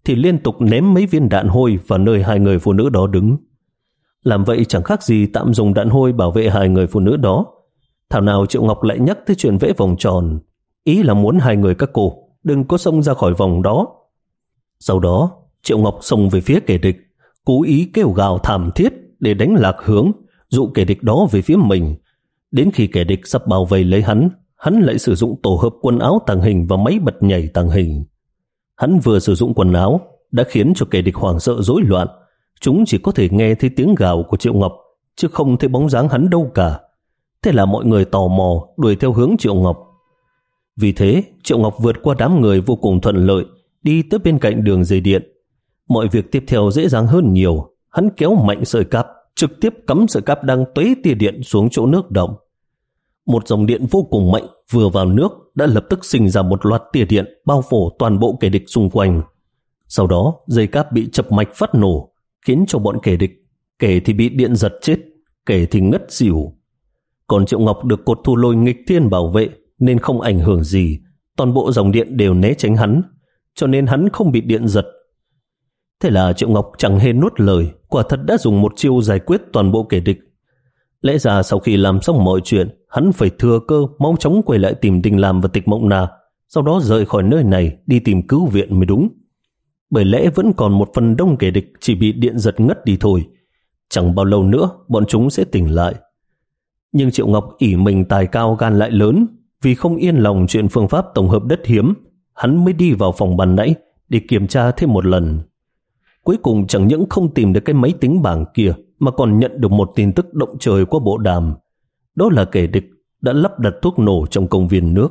thì liên tục ném mấy viên đạn hôi vào nơi hai người phụ nữ đó đứng. Làm vậy chẳng khác gì tạm dùng đạn hôi bảo vệ hai người phụ nữ đó. Thảo nào Triệu Ngọc lại nhắc tới chuyện vẽ vòng tròn, ý là muốn hai người các cô đừng có xông ra khỏi vòng đó. Sau đó Triệu Ngọc xông về phía kẻ địch, cố ý kêu gào thảm thiết để đánh lạc hướng, dụ kẻ địch đó về phía mình. Đến khi kẻ địch sắp bao vây lấy hắn, hắn lại sử dụng tổ hợp quần áo tàng hình và máy bật nhảy tàng hình. Hắn vừa sử dụng quần áo đã khiến cho kẻ địch hoảng sợ rối loạn. Chúng chỉ có thể nghe thấy tiếng gào của Triệu Ngọc, chứ không thấy bóng dáng hắn đâu cả. Thế là mọi người tò mò đuổi theo hướng Triệu Ngọc. Vì thế Triệu Ngọc vượt qua đám người vô cùng thuận lợi, đi tới bên cạnh đường dây điện. Mọi việc tiếp theo dễ dàng hơn nhiều. Hắn kéo mạnh sợi cáp, trực tiếp cắm sợi cáp đang tuế tia điện xuống chỗ nước động. Một dòng điện vô cùng mạnh vừa vào nước đã lập tức sinh ra một loạt tia điện bao phủ toàn bộ kẻ địch xung quanh. Sau đó dây cáp bị chập mạch phát nổ, khiến cho bọn kẻ địch, kẻ thì bị điện giật chết, kẻ thì ngất xỉu. Còn Triệu Ngọc được cột thu lôi nghịch thiên bảo vệ nên không ảnh hưởng gì, toàn bộ dòng điện đều né tránh hắn, cho nên hắn không bị điện giật. Thế là Triệu Ngọc chẳng hề nuốt lời, quả thật đã dùng một chiêu giải quyết toàn bộ kẻ địch. Lẽ ra sau khi làm xong mọi chuyện, hắn phải thừa cơ mau chóng quay lại tìm Đình Lam và Tịch Mộng Na, sau đó rời khỏi nơi này đi tìm cứu viện mới đúng. Bởi lẽ vẫn còn một phần đông kẻ địch chỉ bị điện giật ngất đi thôi. Chẳng bao lâu nữa bọn chúng sẽ tỉnh lại. Nhưng Triệu Ngọc ỷ mình tài cao gan lại lớn, vì không yên lòng chuyện phương pháp tổng hợp đất hiếm, hắn mới đi vào phòng ban nãy để kiểm tra thêm một lần. Cuối cùng chẳng những không tìm được cái máy tính bảng kia, mà còn nhận được một tin tức động trời qua bộ đàm. Đó là kẻ địch đã lắp đặt thuốc nổ trong công viên nước.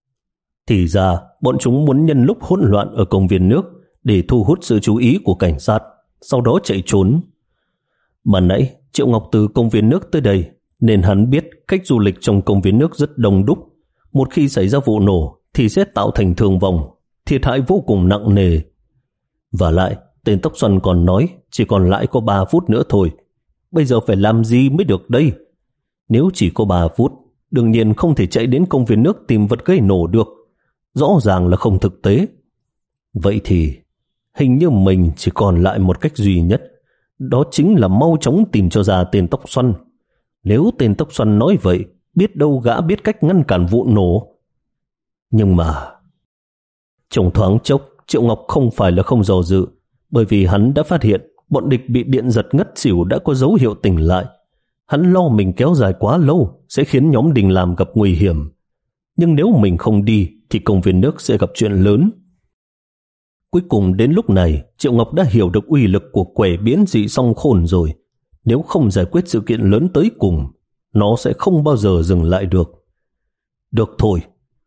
Thì ra bọn chúng muốn nhân lúc hỗn loạn ở công viên nước để thu hút sự chú ý của cảnh sát, sau đó chạy trốn. Mà nãy Triệu Ngọc từ công viên nước tới đây, nên hắn biết khách du lịch trong công viên nước rất đông đúc. Một khi xảy ra vụ nổ thì sẽ tạo thành thương vong, thiệt hại vô cùng nặng nề. Và lại tên tóc xoăn còn nói chỉ còn lại có ba phút nữa thôi. Bây giờ phải làm gì mới được đây? Nếu chỉ có ba phút, đương nhiên không thể chạy đến công viên nước tìm vật gây nổ được. Rõ ràng là không thực tế. Vậy thì hình như mình chỉ còn lại một cách duy nhất, đó chính là mau chóng tìm cho ra tên tóc xoăn. Nếu tên tóc xoăn nói vậy, biết đâu gã biết cách ngăn cản vụ nổ. Nhưng mà trong thoáng chốc, Triệu Ngọc không phải là không dò dự, bởi vì hắn đã phát hiện bọn địch bị điện giật ngất xỉu đã có dấu hiệu tỉnh lại. Hắn lo mình kéo dài quá lâu sẽ khiến nhóm Đình Lam gặp nguy hiểm. Nhưng nếu mình không đi thì công viên nước sẽ gặp chuyện lớn. Cuối cùng đến lúc này, Triệu Ngọc đã hiểu được uy lực của quẻ biến dị song khôn rồi. Nếu không giải quyết sự kiện lớn tới cùng, nó sẽ không bao giờ dừng lại được. Được thôi.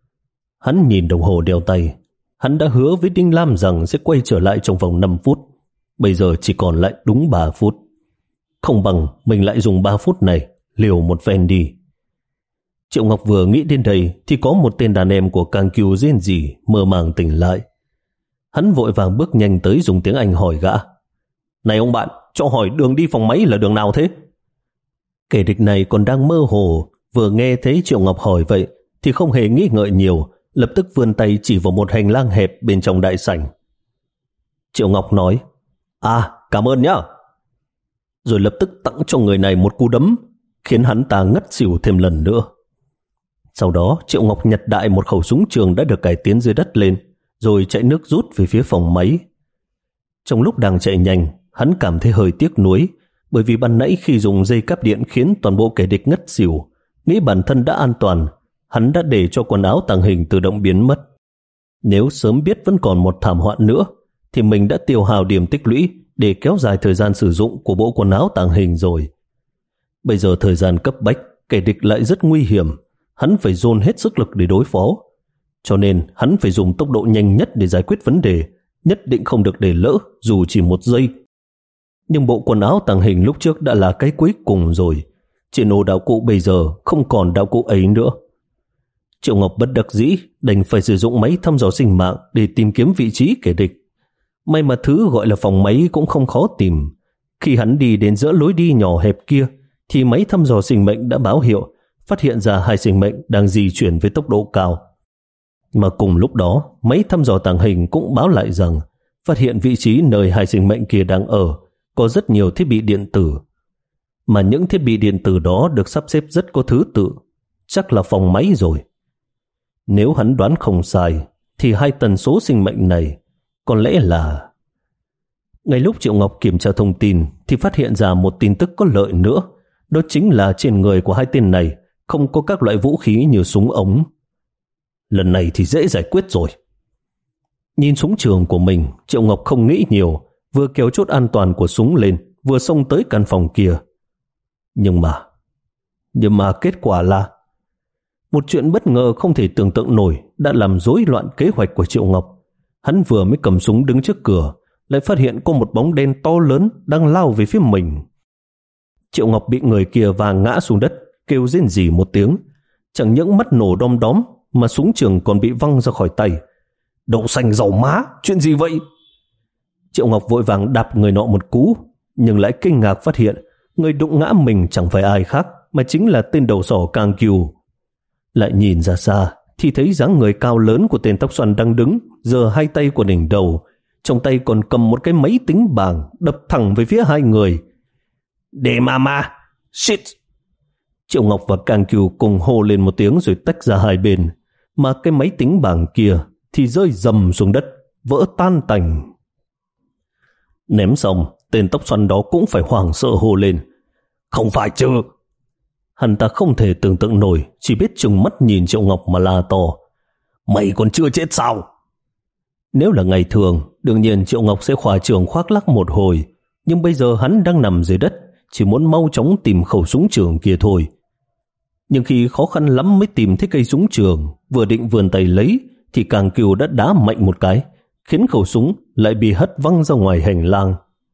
Hắn nhìn đồng hồ đeo tay. Hắn đã hứa với Đinh Lam rằng sẽ quay trở lại trong vòng năm phút. Bây giờ chỉ còn lại đúng ba phút. Không bằng mình lại dùng ba phút này liều một phen đi. Triệu Ngọc vừa nghĩ đến đây thì có một tên đàn em của Cang Kiều rên rỉ mơ màng tỉnh lại. Hắn vội vàng bước nhanh tới dùng tiếng Anh hỏi gã: "Này ông bạn, cho hỏi đường đi phòng máy là đường nào thế?" Kẻ địch này còn đang mơ hồ, vừa nghe thấy Triệu Ngọc hỏi vậy thì không hề nghĩ ngợi nhiều, lập tức vươn tay chỉ vào một hành lang hẹp bên trong đại sảnh. Triệu Ngọc nói: "À, cảm ơn nhá." Rồi lập tức tặng cho người này một cú đấm, khiến hắn ta ngất xỉu thêm lần nữa. Sau đó Triệu Ngọc nhặt đại một khẩu súng trường đã được cải tiến dưới đất lên, rồi chạy nước rút về phía phòng máy. Trong lúc đang chạy nhanh, hắn cảm thấy hơi tiếc nuối, bởi vì ban nãy khi dùng dây cáp điện khiến toàn bộ kẻ địch ngất xỉu, nghĩ bản thân đã an toàn, hắn đã để cho quần áo tàng hình tự động biến mất. Nếu sớm biết vẫn còn một thảm họa nữa, thì mình đã tiêu hao điểm tích lũy để kéo dài thời gian sử dụng của bộ quần áo tàng hình rồi. Bây giờ thời gian cấp bách, kẻ địch lại rất nguy hiểm, hắn phải dồn hết sức lực để đối phó. Cho nên hắn phải dùng tốc độ nhanh nhất để giải quyết vấn đề, nhất định không được để lỡ dù chỉ một giây. Nhưng bộ quần áo tàng hình lúc trước đã là cái cuối cùng rồi. Trên ô đạo cụ bây giờ không còn đạo cụ ấy nữa. Triệu Ngọc bất đắc dĩ đành phải sử dụng máy thăm dò sinh mạng để tìm kiếm vị trí kẻ địch. May mà thứ gọi là phòng máy cũng không khó tìm. Khi hắn đi đến giữa lối đi nhỏ hẹp kia thì máy thăm dò sinh mệnh đã báo hiệu, phát hiện ra hai sinh mệnh đang di chuyển với tốc độ cao. Mà cùng lúc đó, máy thăm dò tàng hình cũng báo lại rằng phát hiện vị trí nơi hai sinh mệnh kia đang ở có rất nhiều thiết bị điện tử, mà những thiết bị điện tử đó được sắp xếp rất có thứ tự, chắc là phòng máy rồi. Nếu hắn đoán không sai, thì hai tần số sinh mệnh này có lẽ là... Ngay lúc Triệu Ngọc kiểm tra thông tin thì phát hiện ra một tin tức có lợi nữa, đó chính là trên người của hai tên này không có các loại vũ khí như súng ống. Lần này thì dễ giải quyết rồi. Nhìn súng trường của mình, Triệu Ngọc không nghĩ nhiều, vừa kéo chốt an toàn của súng lên, vừa xông tới căn phòng kia. Nhưng mà, nhưng mà kết quả là một chuyện bất ngờ không thể tưởng tượng nổi đã làm rối loạn kế hoạch của Triệu Ngọc. Hắn vừa mới cầm súng đứng trước cửa, lại phát hiện có một bóng đen to lớn đang lao về phía mình. Triệu Ngọc bị người kia va ngã xuống đất, kêu rên rỉ một tiếng. Chẳng những mắt nổ đom đóm, mà súng trường còn bị văng ra khỏi tay. Đậu xanh dầu má, chuyện gì vậy? Triệu Ngọc vội vàng đạp người nọ một cú, nhưng lại kinh ngạc phát hiện người đụng ngã mình chẳng phải ai khác, mà chính là tên đầu sỏ Cang Kiều. Lại nhìn ra xa thì thấy dáng người cao lớn của tên tóc xoăn đang đứng, giơ hai tay của đỉnh đầu, trong tay còn cầm một cái máy tính bảng, đập thẳng về phía hai người. Để mama, shit! Triệu Ngọc và Cang Kiều cùng hô lên một tiếng rồi tách ra hai bên, mà cái máy tính bảng kia thì rơi rầm xuống đất, vỡ tan tành. Ném xong, tên tóc xoăn đó cũng phải hoảng sợ hô lên. Không phải chứ! Hắn ta không thể tưởng tượng nổi, chỉ biết trừng mắt nhìn Triệu Ngọc mà la to. Mày còn chưa chết sao? Nếu là ngày thường, đương nhiên Triệu Ngọc sẽ khỏa trường khoác lắc một hồi, nhưng bây giờ hắn đang nằm dưới đất, chỉ muốn mau chóng tìm khẩu súng trường kia thôi. Nhưng khi khó khăn lắm mới tìm thấy cây súng trường, vừa định vươn tay lấy, thì Cang Kiều đã đá mạnh một cái, khiến khẩu súng lại bị hất văng ra ngoài hành lang.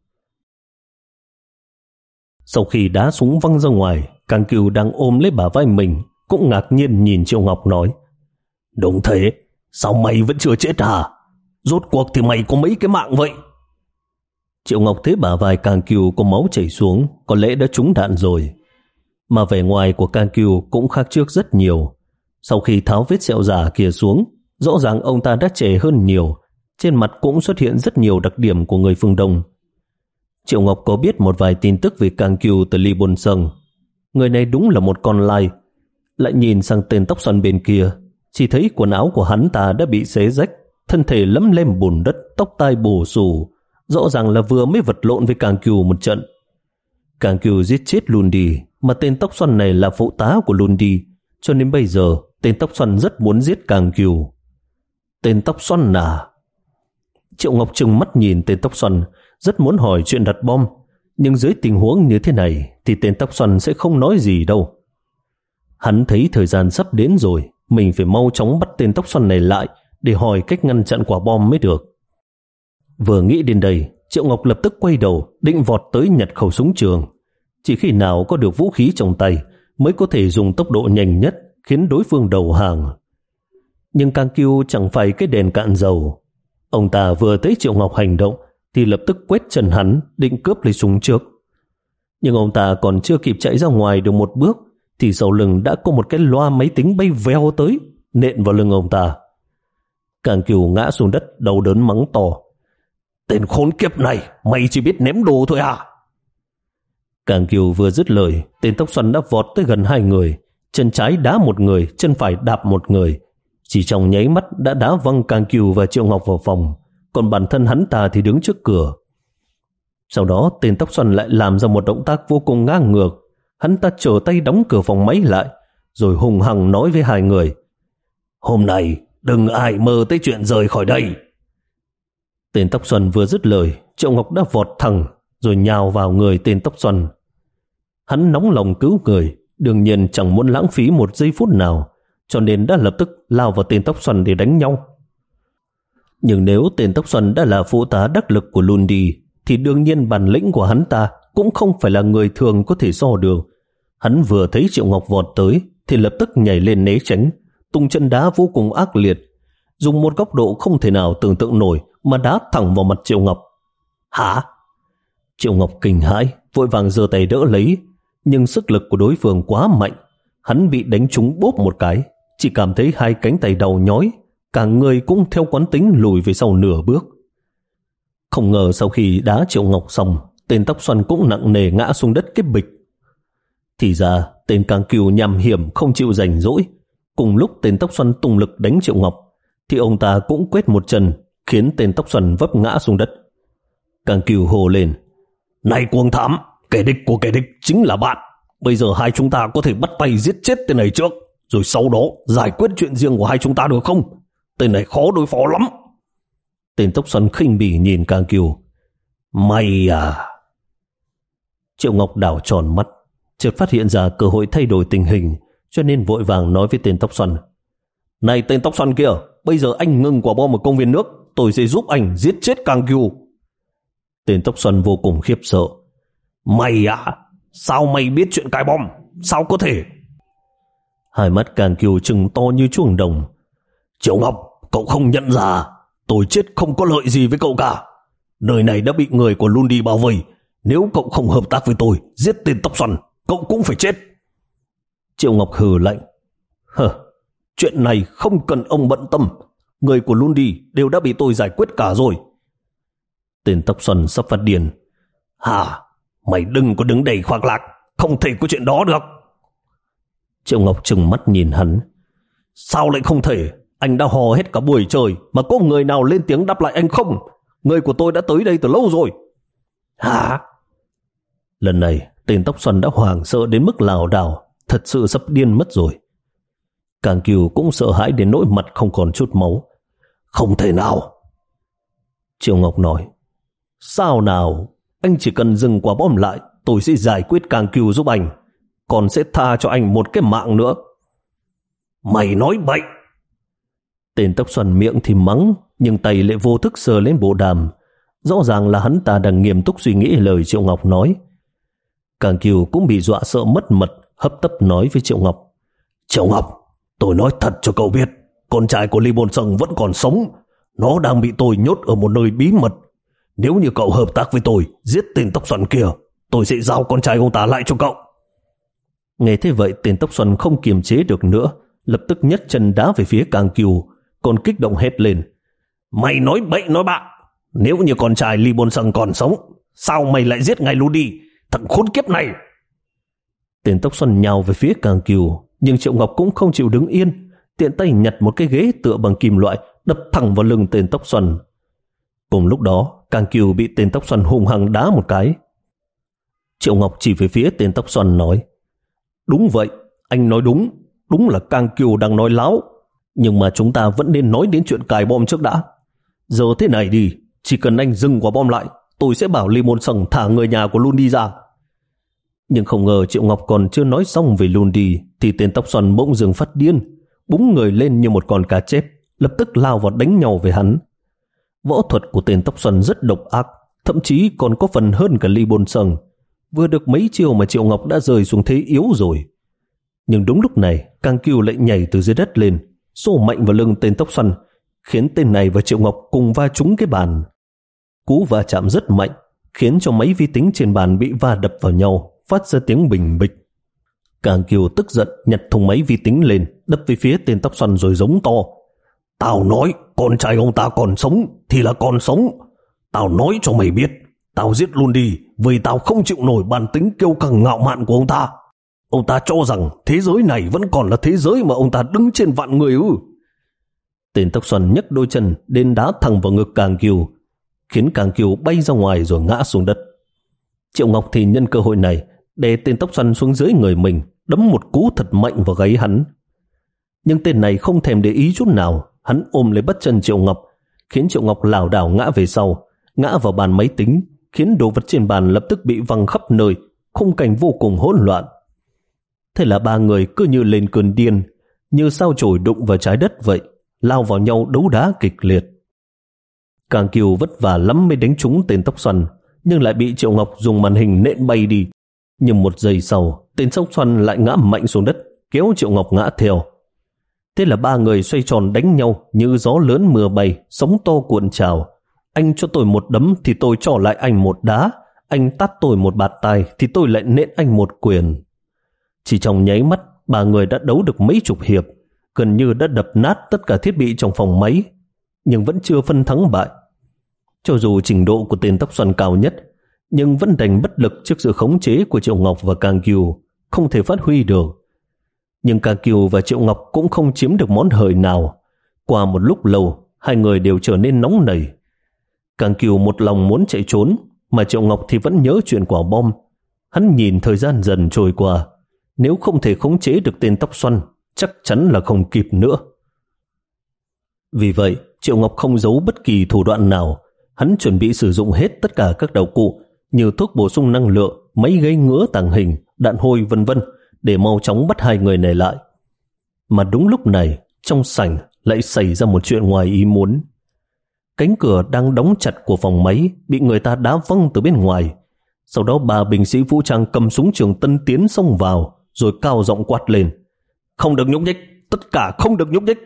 Sau khi đá súng văng ra ngoài, Cang Kiều đang ôm lấy bả vai mình, cũng ngạc nhiên nhìn Triệu Ngọc nói. Đúng thế, sao mày vẫn chưa chết hả? Rốt cuộc thì mày có mấy cái mạng vậy? Triệu Ngọc thấy bả vai Cang Kiều có máu chảy xuống, có lẽ đã trúng đạn rồi. Mà vẻ ngoài của Cang Kiều cũng khác trước rất nhiều. Sau khi tháo vết sẹo giả kia xuống, rõ ràng ông ta đã trẻ hơn nhiều, trên mặt cũng xuất hiện rất nhiều đặc điểm của người phương Đông. Triệu Ngọc có biết một vài tin tức về Cang Kiều từ Lee Bôn Sung. Người này đúng là một con lai. Lại nhìn sang tên tóc xoăn bên kia, chỉ thấy quần áo của hắn ta đã bị xé rách, thân thể lấm lem bùn đất, tóc tai bù xù, rõ ràng là vừa mới vật lộn với Cang Kiều một trận. Cang Kiều giết chết Lundi, mà tên tóc xoăn này là phụ tá của Lundi, cho nên bây giờ tên tóc xoăn rất muốn giết Cang Kiều. Tên tóc xoăn à? Triệu Ngọc trừng mắt nhìn tên tóc xoăn, rất muốn hỏi chuyện đặt bom, nhưng dưới tình huống như thế này thì tên tóc xoăn sẽ không nói gì đâu. Hắn thấy thời gian sắp đến rồi, mình phải mau chóng bắt tên tóc xoăn này lại để hỏi cách ngăn chặn quả bom mới được. Vừa nghĩ đến đây, Triệu Ngọc lập tức quay đầu định vọt tới nhặt khẩu súng trường. Chỉ khi nào có được vũ khí trong tay mới có thể dùng tốc độ nhanh nhất khiến đối phương đầu hàng. Nhưng Cang Kiều chẳng phải cái đèn cạn dầu. Ông ta vừa thấy Triệu Ngọc hành động thì lập tức quét chân hắn định cướp lấy súng trước. Nhưng ông ta còn chưa kịp chạy ra ngoài được một bước thì sau lưng đã có một cái loa máy tính bay veo tới, nện vào lưng ông ta. Cang Kiều ngã xuống đất đau đớn mắng to. Tên khốn kiếp này, mày chỉ biết ném đồ thôi à? Cang Kiều vừa dứt lời, tên tóc xoăn đã vọt tới gần hai người, chân trái đá một người, chân phải đạp một người. Chỉ trong nháy mắt đã đá văng Cang Kiều và Triệu Ngọc vào phòng, còn bản thân hắn ta thì đứng trước cửa. Sau đó tên tóc xoăn lại làm ra một động tác vô cùng ngang ngược. Hắn ta trở tay đóng cửa phòng máy lại, rồi hùng hằng nói với hai người. Hôm nay đừng ai mơ tới chuyện rời khỏi đây. Tên tóc xoăn vừa dứt lời, Triệu Ngọc đã vọt thẳng rồi nhào vào người tên tóc xoăn. Hắn nóng lòng cứu người, đương nhiên chẳng muốn lãng phí một giây phút nào, cho nên đã lập tức lao vào tên tóc xoăn để đánh nhau. Nhưng nếu tên tóc xoăn đã là phụ tá đắc lực của Lundi, thì đương nhiên bản lĩnh của hắn ta cũng không phải là người thường có thể so được. Hắn vừa thấy Triệu Ngọc vọt tới thì lập tức nhảy lên né tránh, tung chân đá vô cùng ác liệt, dùng một góc độ không thể nào tưởng tượng nổi mà đá thẳng vào mặt Triệu Ngọc. Hả? Triệu Ngọc kinh hãi, vội vàng giơ tay đỡ lấy, nhưng sức lực của đối phương quá mạnh, hắn bị đánh trúng bốp một cái, chỉ cảm thấy hai cánh tay đau nhói, cả người cũng theo quán tính lùi về sau nửa bước. Không ngờ sau khi đá Triệu Ngọc xong, tên tóc xoăn cũng nặng nề ngã xuống đất cái bịch. Thì ra tên Càng Cừu nham hiểm không chịu rảnh rỗi. Cùng lúc tên tóc xoăn tung lực đánh Triệu Ngọc, thì ông ta cũng quét một chân, khiến tên tóc xoăn vấp ngã xuống đất. Càng Cừu hô lên: "Này cuồng thám, kẻ địch của kẻ địch chính là bạn. Bây giờ hai chúng ta có thể bắt tay giết chết tên này trước, rồi sau đó giải quyết chuyện riêng của hai chúng ta được không? Tên này khó đối phó lắm." Tên tóc xoăn khinh bỉ nhìn Càng Cừu: "Mày à?" Triệu Ngọc đảo tròn mắt, chợt phát hiện ra cơ hội thay đổi tình hình, cho nên vội vàng nói với tên tóc xoăn: "Này tên tóc xoăn kia, bây giờ anh ngừng quả bom ở công viên nước, tôi sẽ giúp anh giết chết Càng Cừu." Tên tóc xoăn vô cùng khiếp sợ: "Mày à? Sao mày biết chuyện cài bom? Sao có thể?" Hai mắt Càng Cừu trừng to như chuông đồng: "Triệu Ngọc, cậu không nhận ra tôi chết không có lợi gì với cậu cả. Nơi này đã bị người của Lundi bao vây. Nếu cậu không hợp tác với tôi giết tên tóc xoăn, cậu cũng phải chết." Triệu Ngọc hừ lạnh: "Hờ, chuyện này không cần ông bận tâm. Người của Lundi đều đã bị tôi giải quyết cả rồi." Tên tóc xoăn sắp phát điên: "Hả? Mày đừng có đứng đầy khoác lác, không thể có chuyện đó được." Triệu Ngọc trừng mắt nhìn hắn: "Sao lại không thể? Anh đã hò hết cả buổi trời mà có người nào lên tiếng đáp lại anh không? Người của tôi đã tới đây từ lâu rồi." "Hả?" Lần này tên tóc xoăn đã hoảng sợ đến mức lảo đảo, thật sự sắp điên mất rồi. Càng Cừu cũng sợ hãi đến nỗi mặt không còn chút máu: "Không thể nào." Triệu Ngọc nói: "Sao nào? Anh chỉ cần dừng quả bom lại, tôi sẽ giải quyết Càng Cừu giúp anh, còn sẽ tha cho anh một cái mạng nữa." "Mày nói bậy!" Tên tóc xoăn miệng thì mắng, nhưng tay lại vô thức sờ lên bộ đàm. Rõ ràng là hắn ta đang nghiêm túc suy nghĩ lời Triệu Ngọc nói. Càng Cừu cũng bị dọa sợ mất mật, hấp tấp nói với Triệu Ngọc: "Triệu Ngọc, tôi nói thật cho cậu biết, con trai của Lee Bôn Sung vẫn còn sống. Nó đang bị tôi nhốt ở một nơi bí mật. Nếu như cậu hợp tác với tôi giết tên tóc xoăn kia, tôi sẽ giao con trai ông ta lại cho cậu." Nghe thế vậy, tên tóc xoăn không kiềm chế được nữa, lập tức nhấc chân đá về phía Càng Cừu, còn kích động hét lên: "Mày nói bậy nói bạ! Nếu như con trai Lee Bôn Sung còn sống, sao mày lại giết ngay Lundi, thằng khốn kiếp này?" Tên tóc xoăn nhào về phía Càng Cừu, nhưng Triệu Ngọc cũng không chịu đứng yên, tiện tay nhặt một cái ghế tựa bằng kim loại đập thẳng vào lưng tên tóc xoăn. Cùng lúc đó, Càng Cừu bị tên tóc xoăn hung hăng đá một cái. Triệu Ngọc chỉ về phía tên tóc xoăn nói: "Đúng vậy, anh nói đúng, đúng là Càng Cừu đang nói láo. Nhưng mà chúng ta vẫn nên nói đến chuyện cài bom trước đã. Giờ thế này đi, chỉ cần anh dừng quả bom lại, tôi sẽ bảo Lee Bôn Sung thả người nhà của Lundi ra." Nhưng không ngờ Triệu Ngọc còn chưa nói xong về Lundi, thì tên tóc xoăn bỗng dưng phát điên, búng người lên như một con cá chép, lập tức lao vào đánh nhau với hắn. Võ thuật của tên tóc xoăn rất độc ác, thậm chí còn có phần hơn cả Lee Bôn Sung. Vừa được mấy chiêu mà Triệu Ngọc đã rơi xuống thế yếu rồi. Nhưng đúng lúc này, Càng Cừu lại nhảy từ dưới đất lên, xô mạnh vào lưng tên tóc xoăn, khiến tên này và Triệu Ngọc cùng va trúng cái bàn. Cú va chạm rất mạnh, khiến cho mấy vi tính trên bàn bị va đập vào nhau, phát ra tiếng bình bịch. Càng Cừu tức giận nhặt thùng máy vi tính lên, đập về phía tên tóc xoăn rồi giống to: "Tao nói con trai ông ta còn sống thì là còn sống. Tao nói cho mày biết, tao giết luôn đi vì tao không chịu nổi bản tính kiêu căng ngạo mạn của ông ta. Ông ta cho rằng thế giới này vẫn còn là thế giới mà ông ta đứng trên vạn người ư?" Tên tóc xoăn nhấc đôi chân đến đá thẳng vào ngực Càng Cừu, khiến Càng Cừu bay ra ngoài rồi ngã xuống đất. Triệu Ngọc thì nhân cơ hội này đè tên tóc xoăn xuống dưới người mình, đấm một cú thật mạnh vào gáy hắn. Nhưng tên này không thèm để ý chút nào, hắn ôm lấy bắp chân Triệu Ngọc, khiến Triệu Ngọc lảo đảo ngã về sau, ngã vào bàn máy tính, khiến đồ vật trên bàn lập tức bị văng khắp nơi, khung cảnh vô cùng hỗn loạn. Thế là ba người cứ như lên cơn điên, như sao chổi đụng vào trái đất vậy, lao vào nhau đấu đá kịch liệt. Càng Cừu vất vả lắm mới đánh trúng tên tóc xoăn, nhưng lại bị Triệu Ngọc dùng màn hình nện bay đi. Nhưng một giây sau, tên tóc xoăn lại ngã mạnh xuống đất, kéo Triệu Ngọc ngã theo. Thế là ba người xoay tròn đánh nhau như gió lớn mưa bay, sóng to cuộn trào. Anh cho tôi một đấm thì tôi cho lại anh một đá, anh tát tôi một bạt tai thì tôi lại nện anh một quyền. Chỉ trong nháy mắt, ba người đã đấu được mấy chục hiệp, gần như đã đập nát tất cả thiết bị trong phòng máy, nhưng vẫn chưa phân thắng bại. Cho dù trình độ của tên tóc xoăn cao nhất, nhưng vẫn đành bất lực trước sự khống chế của Triệu Ngọc và Càng Kiều, không thể phát huy được. Nhưng Càng Kiều và Triệu Ngọc cũng không chiếm được món hời nào. Qua một lúc lâu, hai người đều trở nên nóng nảy. Càng Kiều một lòng muốn chạy trốn, mà Triệu Ngọc thì vẫn nhớ chuyện quả bom. Hắn nhìn thời gian dần trôi qua, nếu không thể khống chế được tên tóc xoăn, chắc chắn là không kịp nữa. Vì vậy, Triệu Ngọc không giấu bất kỳ thủ đoạn nào. Hắn chuẩn bị sử dụng hết tất cả các đạo cụ như thuốc bổ sung năng lượng, máy gây ngứa tàng hình, đạn hôi vân vân để mau chóng bắt hai người này lại. Mà đúng lúc này, trong sảnh lại xảy ra một chuyện ngoài ý muốn. Cánh cửa đang đóng chặt của phòng máy bị người ta đá văng từ bên ngoài. Sau đó ba binh sĩ vũ trang cầm súng trường tân tiến xông vào, rồi cao giọng quát lên: "Không được nhúc nhích, tất cả không được nhúc nhích."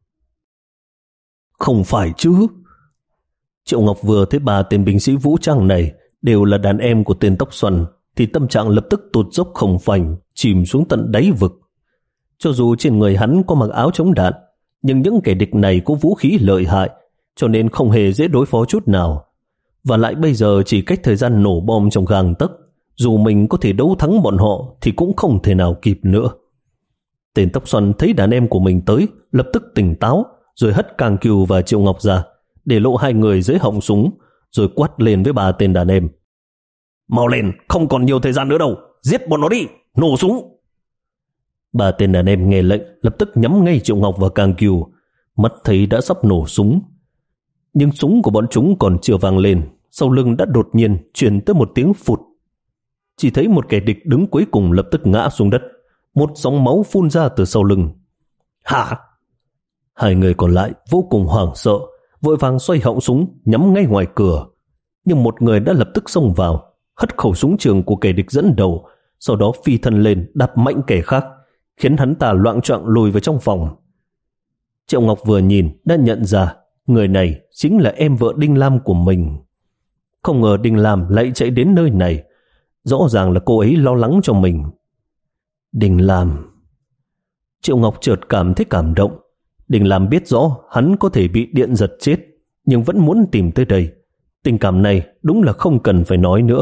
Không phải chứ? Triệu Ngọc vừa thấy ba tên binh sĩ vũ trang này đều là đàn em của tên tóc xoăn, thì tâm trạng lập tức tụt dốc không phanh, chìm xuống tận đáy vực. Cho dù trên người hắn có mặc áo chống đạn, nhưng những kẻ địch này có vũ khí lợi hại, cho nên không hề dễ đối phó chút nào. Và lại bây giờ chỉ cách thời gian nổ bom trong gang tấc, dù mình có thể đấu thắng bọn họ thì cũng không thể nào kịp nữa. Tên tóc xoăn thấy đàn em của mình tới, lập tức tỉnh táo, rồi hất Càng Kiều và Triệu Ngọc ra, để lộ hai người dưới họng súng, rồi quát lên với ba tên đàn em: "Mau lên, không còn nhiều thời gian nữa đâu, giết bọn nó đi, nổ súng." Ba tên đàn em nghe lệnh lập tức nhắm ngay Triệu Ngọc và Càng Kiều, mắt thấy đã sắp nổ súng. Nhưng súng của bọn chúng còn chưa vang lên, sau lưng đã đột nhiên truyền tới một tiếng phụt. Chỉ thấy một kẻ địch đứng cuối cùng lập tức ngã xuống đất, một dòng máu phun ra từ sau lưng. "Hả?" Hai người còn lại vô cùng hoảng sợ, vội vàng xoay họng súng nhắm ngay ngoài cửa. Nhưng một người đã lập tức xông vào, hất khẩu súng trường của kẻ địch dẫn đầu, sau đó phi thân lên đạp mạnh kẻ khác, khiến hắn ta loạng choạng lùi vào trong phòng. Triệu Ngọc vừa nhìn đã nhận ra người này chính là em vợ Đinh Lam của mình. Không ngờ Đinh Lam lại chạy đến nơi này, rõ ràng là cô ấy lo lắng cho mình. Đinh Lam. Triệu Ngọc chợt cảm thấy cảm động. Đinh Lam biết rõ hắn có thể bị điện giật chết, nhưng vẫn muốn tìm tới đây. Tình cảm này đúng là không cần phải nói nữa.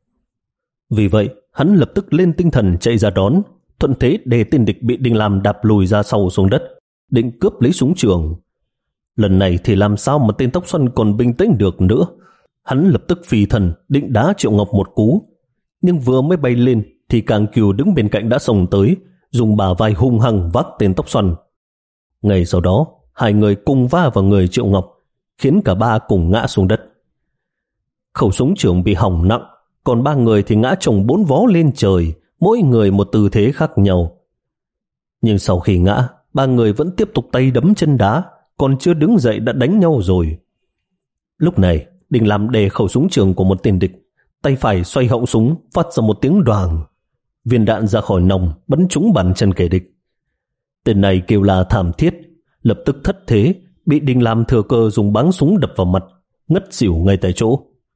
Vì vậy, hắn lập tức lên tinh thần chạy ra đón, thuận thế để tên địch bị Đinh Lam đạp lùi ra sau xuống đất, định cướp lấy súng trường. Lần này thì làm sao mà tên tóc xoăn còn bình tĩnh được nữa. Hắn lập tức phi thần định đá Triệu Ngọc một cú, nhưng vừa mới bay lên thì Càng Kiều đứng bên cạnh đã xông tới, dùng bả vai hung hăng vác tên tóc xoăn. Ngay sau đó, hai người cùng va vào người Triệu Ngọc, khiến cả ba cùng ngã xuống đất. Khẩu súng trường bị hỏng nặng, còn ba người thì ngã chồng bốn vó lên trời, mỗi người một tư thế khác nhau. Nhưng sau khi ngã, ba người vẫn tiếp tục tay đấm chân đá, còn chưa đứng dậy đã đánh nhau rồi. Lúc này, Đinh Lam đè khẩu súng trường của một tên địch, tay phải xoay họng súng, phát ra một tiếng đoàng. Viên đạn ra khỏi nòng bắn trúng bàn chân kẻ địch. Tên này kêu là thảm thiết, lập tức thất thế, bị Đinh Lam thừa cơ dùng báng súng đập vào mặt, ngất xỉu ngay tại chỗ.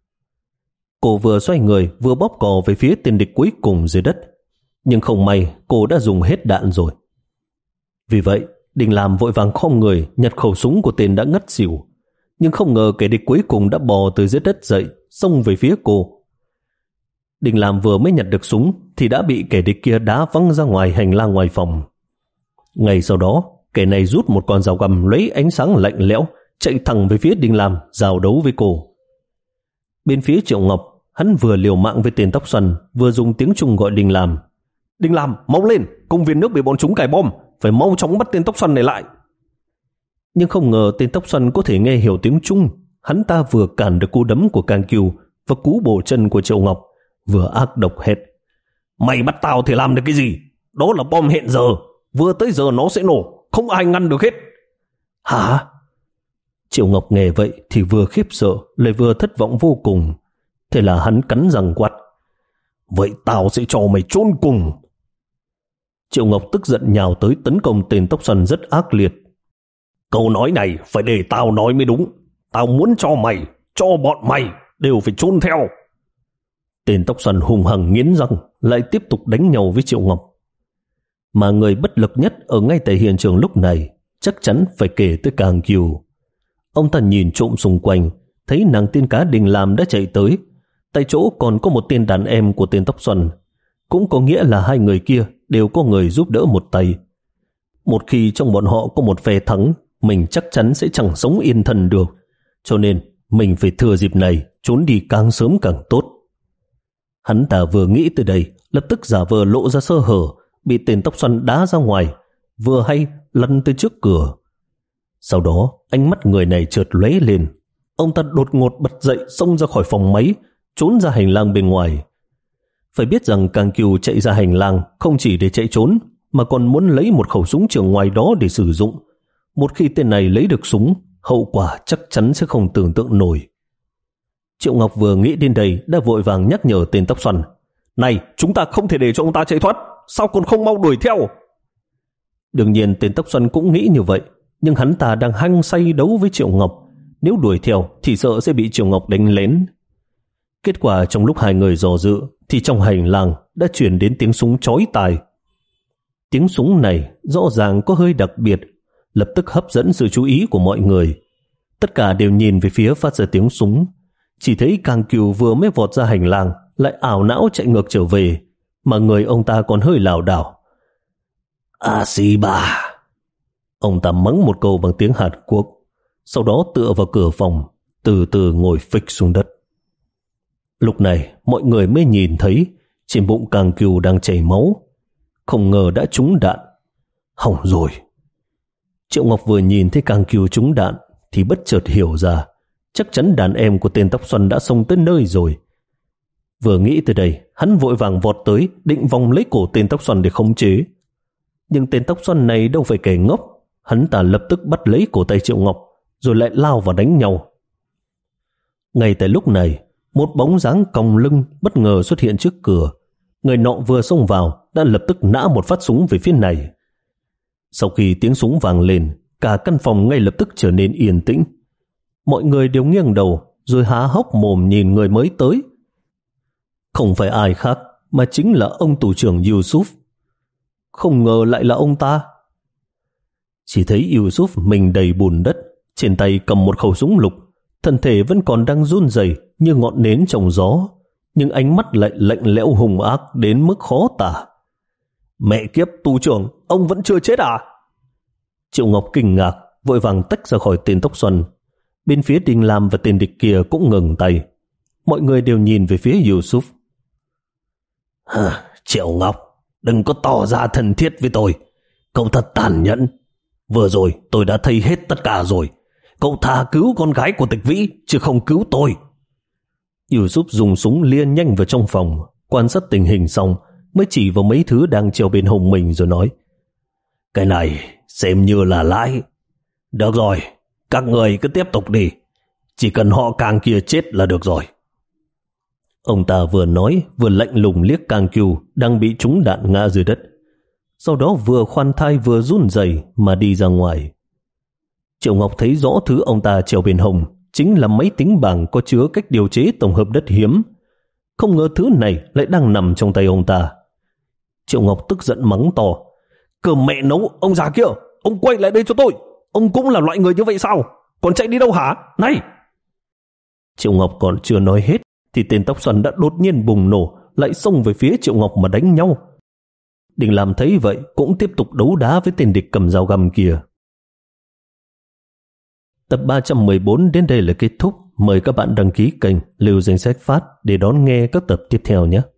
Cô vừa xoay người vừa bóp cò về phía tên địch cuối cùng dưới đất, nhưng không may cô đã dùng hết đạn rồi. Vì vậy, Đinh Lam vội vàng khom người nhặt khẩu súng của tên đã ngất xỉu, nhưng không ngờ kẻ địch cuối cùng đã bò từ dưới đất dậy, xông về phía cô. Đinh Lam vừa mới nhặt được súng thì đã bị kẻ địch kia đá văng ra ngoài hành lang ngoài phòng. Ngay sau đó, kẻ này rút một con dao găm lấy ánh sáng lạnh lẽo, chạy thẳng về phía Đinh Lam giao đấu với cô. Bên phía Triệu Ngọc, hắn vừa liều mạng với tên tóc xoăn, vừa dùng tiếng Trung gọi Đinh Lam. "Đinh Lam, mau lên, công viên nước bị bọn chúng cài bom, phải mau chóng bắt tên tóc xoăn này lại." Nhưng không ngờ tên tóc xoăn có thể nghe hiểu tiếng Trung. Hắn ta vừa cản được cú đấm của Càng Kiều và cú bổ chân của Triệu Ngọc, vừa ác độc hét: "Mày bắt tao thì làm được cái gì? Đó là bom hẹn giờ, vừa tới giờ nó sẽ nổ, không ai ngăn được hết." "Hả?" Triệu Ngọc nghe vậy thì vừa khiếp sợ lại vừa thất vọng vô cùng. Thế là hắn cắn răng quát: "Vậy tao sẽ cho mày chôn cùng." Triệu Ngọc tức giận nhào tới tấn công tên tóc xoăn rất ác liệt. "Câu nói này phải để tao nói mới đúng. Tao muốn cho mày, cho bọn mày đều phải chôn theo." Tên tóc xoăn hung hăng nghiến răng, lại tiếp tục đánh nhau với Triệu Ngọc. Mà người bất lực nhất ở ngay tại hiện trường lúc này chắc chắn phải kể tới Càng Kiều. Ông ta nhìn trộm xung quanh, thấy nàng tiên cá Đình Lam đã chạy tới. Tại chỗ còn có một tên đàn em của tên tóc xoăn, cũng có nghĩa là hai người kia đều có người giúp đỡ một tay. Một khi trong bọn họ có một phe thắng, mình chắc chắn sẽ chẳng sống yên thân được, cho nên mình phải thừa dịp này trốn đi càng sớm càng tốt. Hắn ta vừa nghĩ tới đây, lập tức giả vờ lộ ra sơ hở, bị tên tóc xoăn đá ra ngoài, vừa hay lăn tới trước cửa. Sau đó ánh mắt người này chợt lóe lên, ông ta đột ngột bật dậy, xông ra khỏi phòng máy, trốn ra hành lang bên ngoài. Phải biết rằng Càng Kiều chạy ra hành lang không chỉ để chạy trốn, mà còn muốn lấy một khẩu súng trường ngoài đó để sử dụng. Một khi tên này lấy được súng, hậu quả chắc chắn sẽ không tưởng tượng nổi. Triệu Ngọc vừa nghĩ đến đây đã vội vàng nhắc nhở tên tóc xoăn: "Này, chúng ta không thể để cho ông ta chạy thoát, sao còn không mau đuổi theo?" Đương nhiên tên tóc xoăn cũng nghĩ như vậy, nhưng hắn ta đang hăng say đấu với Triệu Ngọc, nếu đuổi theo thì sợ sẽ bị Triệu Ngọc đánh lén. Kết quả trong lúc hai người dò dự thì trong hành lang đã chuyển đến tiếng súng chói tai. Tiếng súng này rõ ràng có hơi đặc biệt, lập tức hấp dẫn sự chú ý của mọi người. Tất cả đều nhìn về phía phát ra tiếng súng. Chỉ thấy Càng Kiều vừa mới vọt ra hành lang lại ảo não chạy ngược trở về, mà người ông ta còn hơi lảo đảo. "A Si Ba!" Ông ta mắng một câu bằng tiếng Hàn Quốc, sau đó tựa vào cửa phòng, từ từ ngồi phịch xuống đất. Lúc này mọi người mới nhìn thấy trên bụng Càng Kiều đang chảy máu, không ngờ đã trúng đạn. Hỏng rồi. Triệu Ngọc vừa nhìn thấy Càng Kiều trúng đạn thì bất chợt hiểu ra chắc chắn đàn em của tên tóc xoăn đã xông tới nơi rồi. Vừa nghĩ tới đây, hắn vội vàng vọt tới, định vòng lấy cổ tên tóc xoăn để khống chế. Nhưng tên tóc xoăn này đâu phải kẻ ngốc, hắn ta lập tức bắt lấy cổ tay Triệu Ngọc rồi lại lao vào đánh nhau. Ngay tại lúc này, một bóng dáng còng lưng bất ngờ xuất hiện trước cửa. Người nọ vừa xông vào đã lập tức nã một phát súng về phía này. Sau khi tiếng súng vang lên, cả căn phòng ngay lập tức trở nên yên tĩnh. Mọi người đều nghiêng đầu rồi há hốc mồm nhìn người mới tới. Không phải ai khác mà chính là ông tù trưởng Yusuf. Không ngờ lại là ông ta. Chỉ thấy Yusuf mình đầy bùn đất, trên tay cầm một khẩu súng lục, thân thể vẫn còn đang run rẩy như ngọn nến trong gió, nhưng ánh mắt lại lạnh lẽo hung ác đến mức khó tả. "Mẹ kiếp, tù trưởng, ông vẫn chưa chết à?" Triệu Ngọc kinh ngạc, vội vàng tách ra khỏi tên tóc xoăn. Bên phía Đình Lam và tên địch kia cũng ngừng tay. Mọi người đều nhìn về phía Yusuf. Hả, Triệu Ngọc, đừng có tỏ ra thân thiết với tôi. Cậu thật tàn nhẫn. Vừa rồi tôi đã thấy hết tất cả rồi. Cậu thà cứu con gái của Tịch Vĩ, chứ không cứu tôi. Yusuf dùng súng lia nhanh vào trong phòng, quan sát tình hình xong mới chỉ vào mấy thứ đang treo bên hông mình rồi nói: Cái này xem như là lãi. Được rồi, các người cứ tiếp tục đi. Chỉ cần họ Càng kia chết là được rồi. Ông ta vừa nói vừa lạnh lùng liếc Càng Kiều đang bị trúng đạn ngã dưới đất. Sau đó vừa khoan thai vừa run rẩy mà đi ra ngoài. Triệu Ngọc thấy rõ thứ ông ta treo bên hông chính là máy tính bảng có chứa cách điều chế tổng hợp đất hiếm. Không ngờ thứ này lại đang nằm trong tay ông ta. Triệu Ngọc tức giận mắng to: Cờ mẹ nấu, ông già kia, ông quay lại đây cho tôi. Ông cũng là loại người như vậy sao? Còn chạy đi đâu hả? Này! Triệu Ngọc còn chưa nói hết thì tên tóc xoăn đã đột nhiên bùng nổ, lại xông về phía Triệu Ngọc mà đánh nhau. Đình Lam thấy vậy cũng tiếp tục đấu đá với tên địch cầm dao găm kia. Tập ba trăm mười bốn đến đây là kết thúc. Mời các bạn đăng ký kênh Lưu Danh Sách Phát để đón nghe các tập tiếp theo nhé.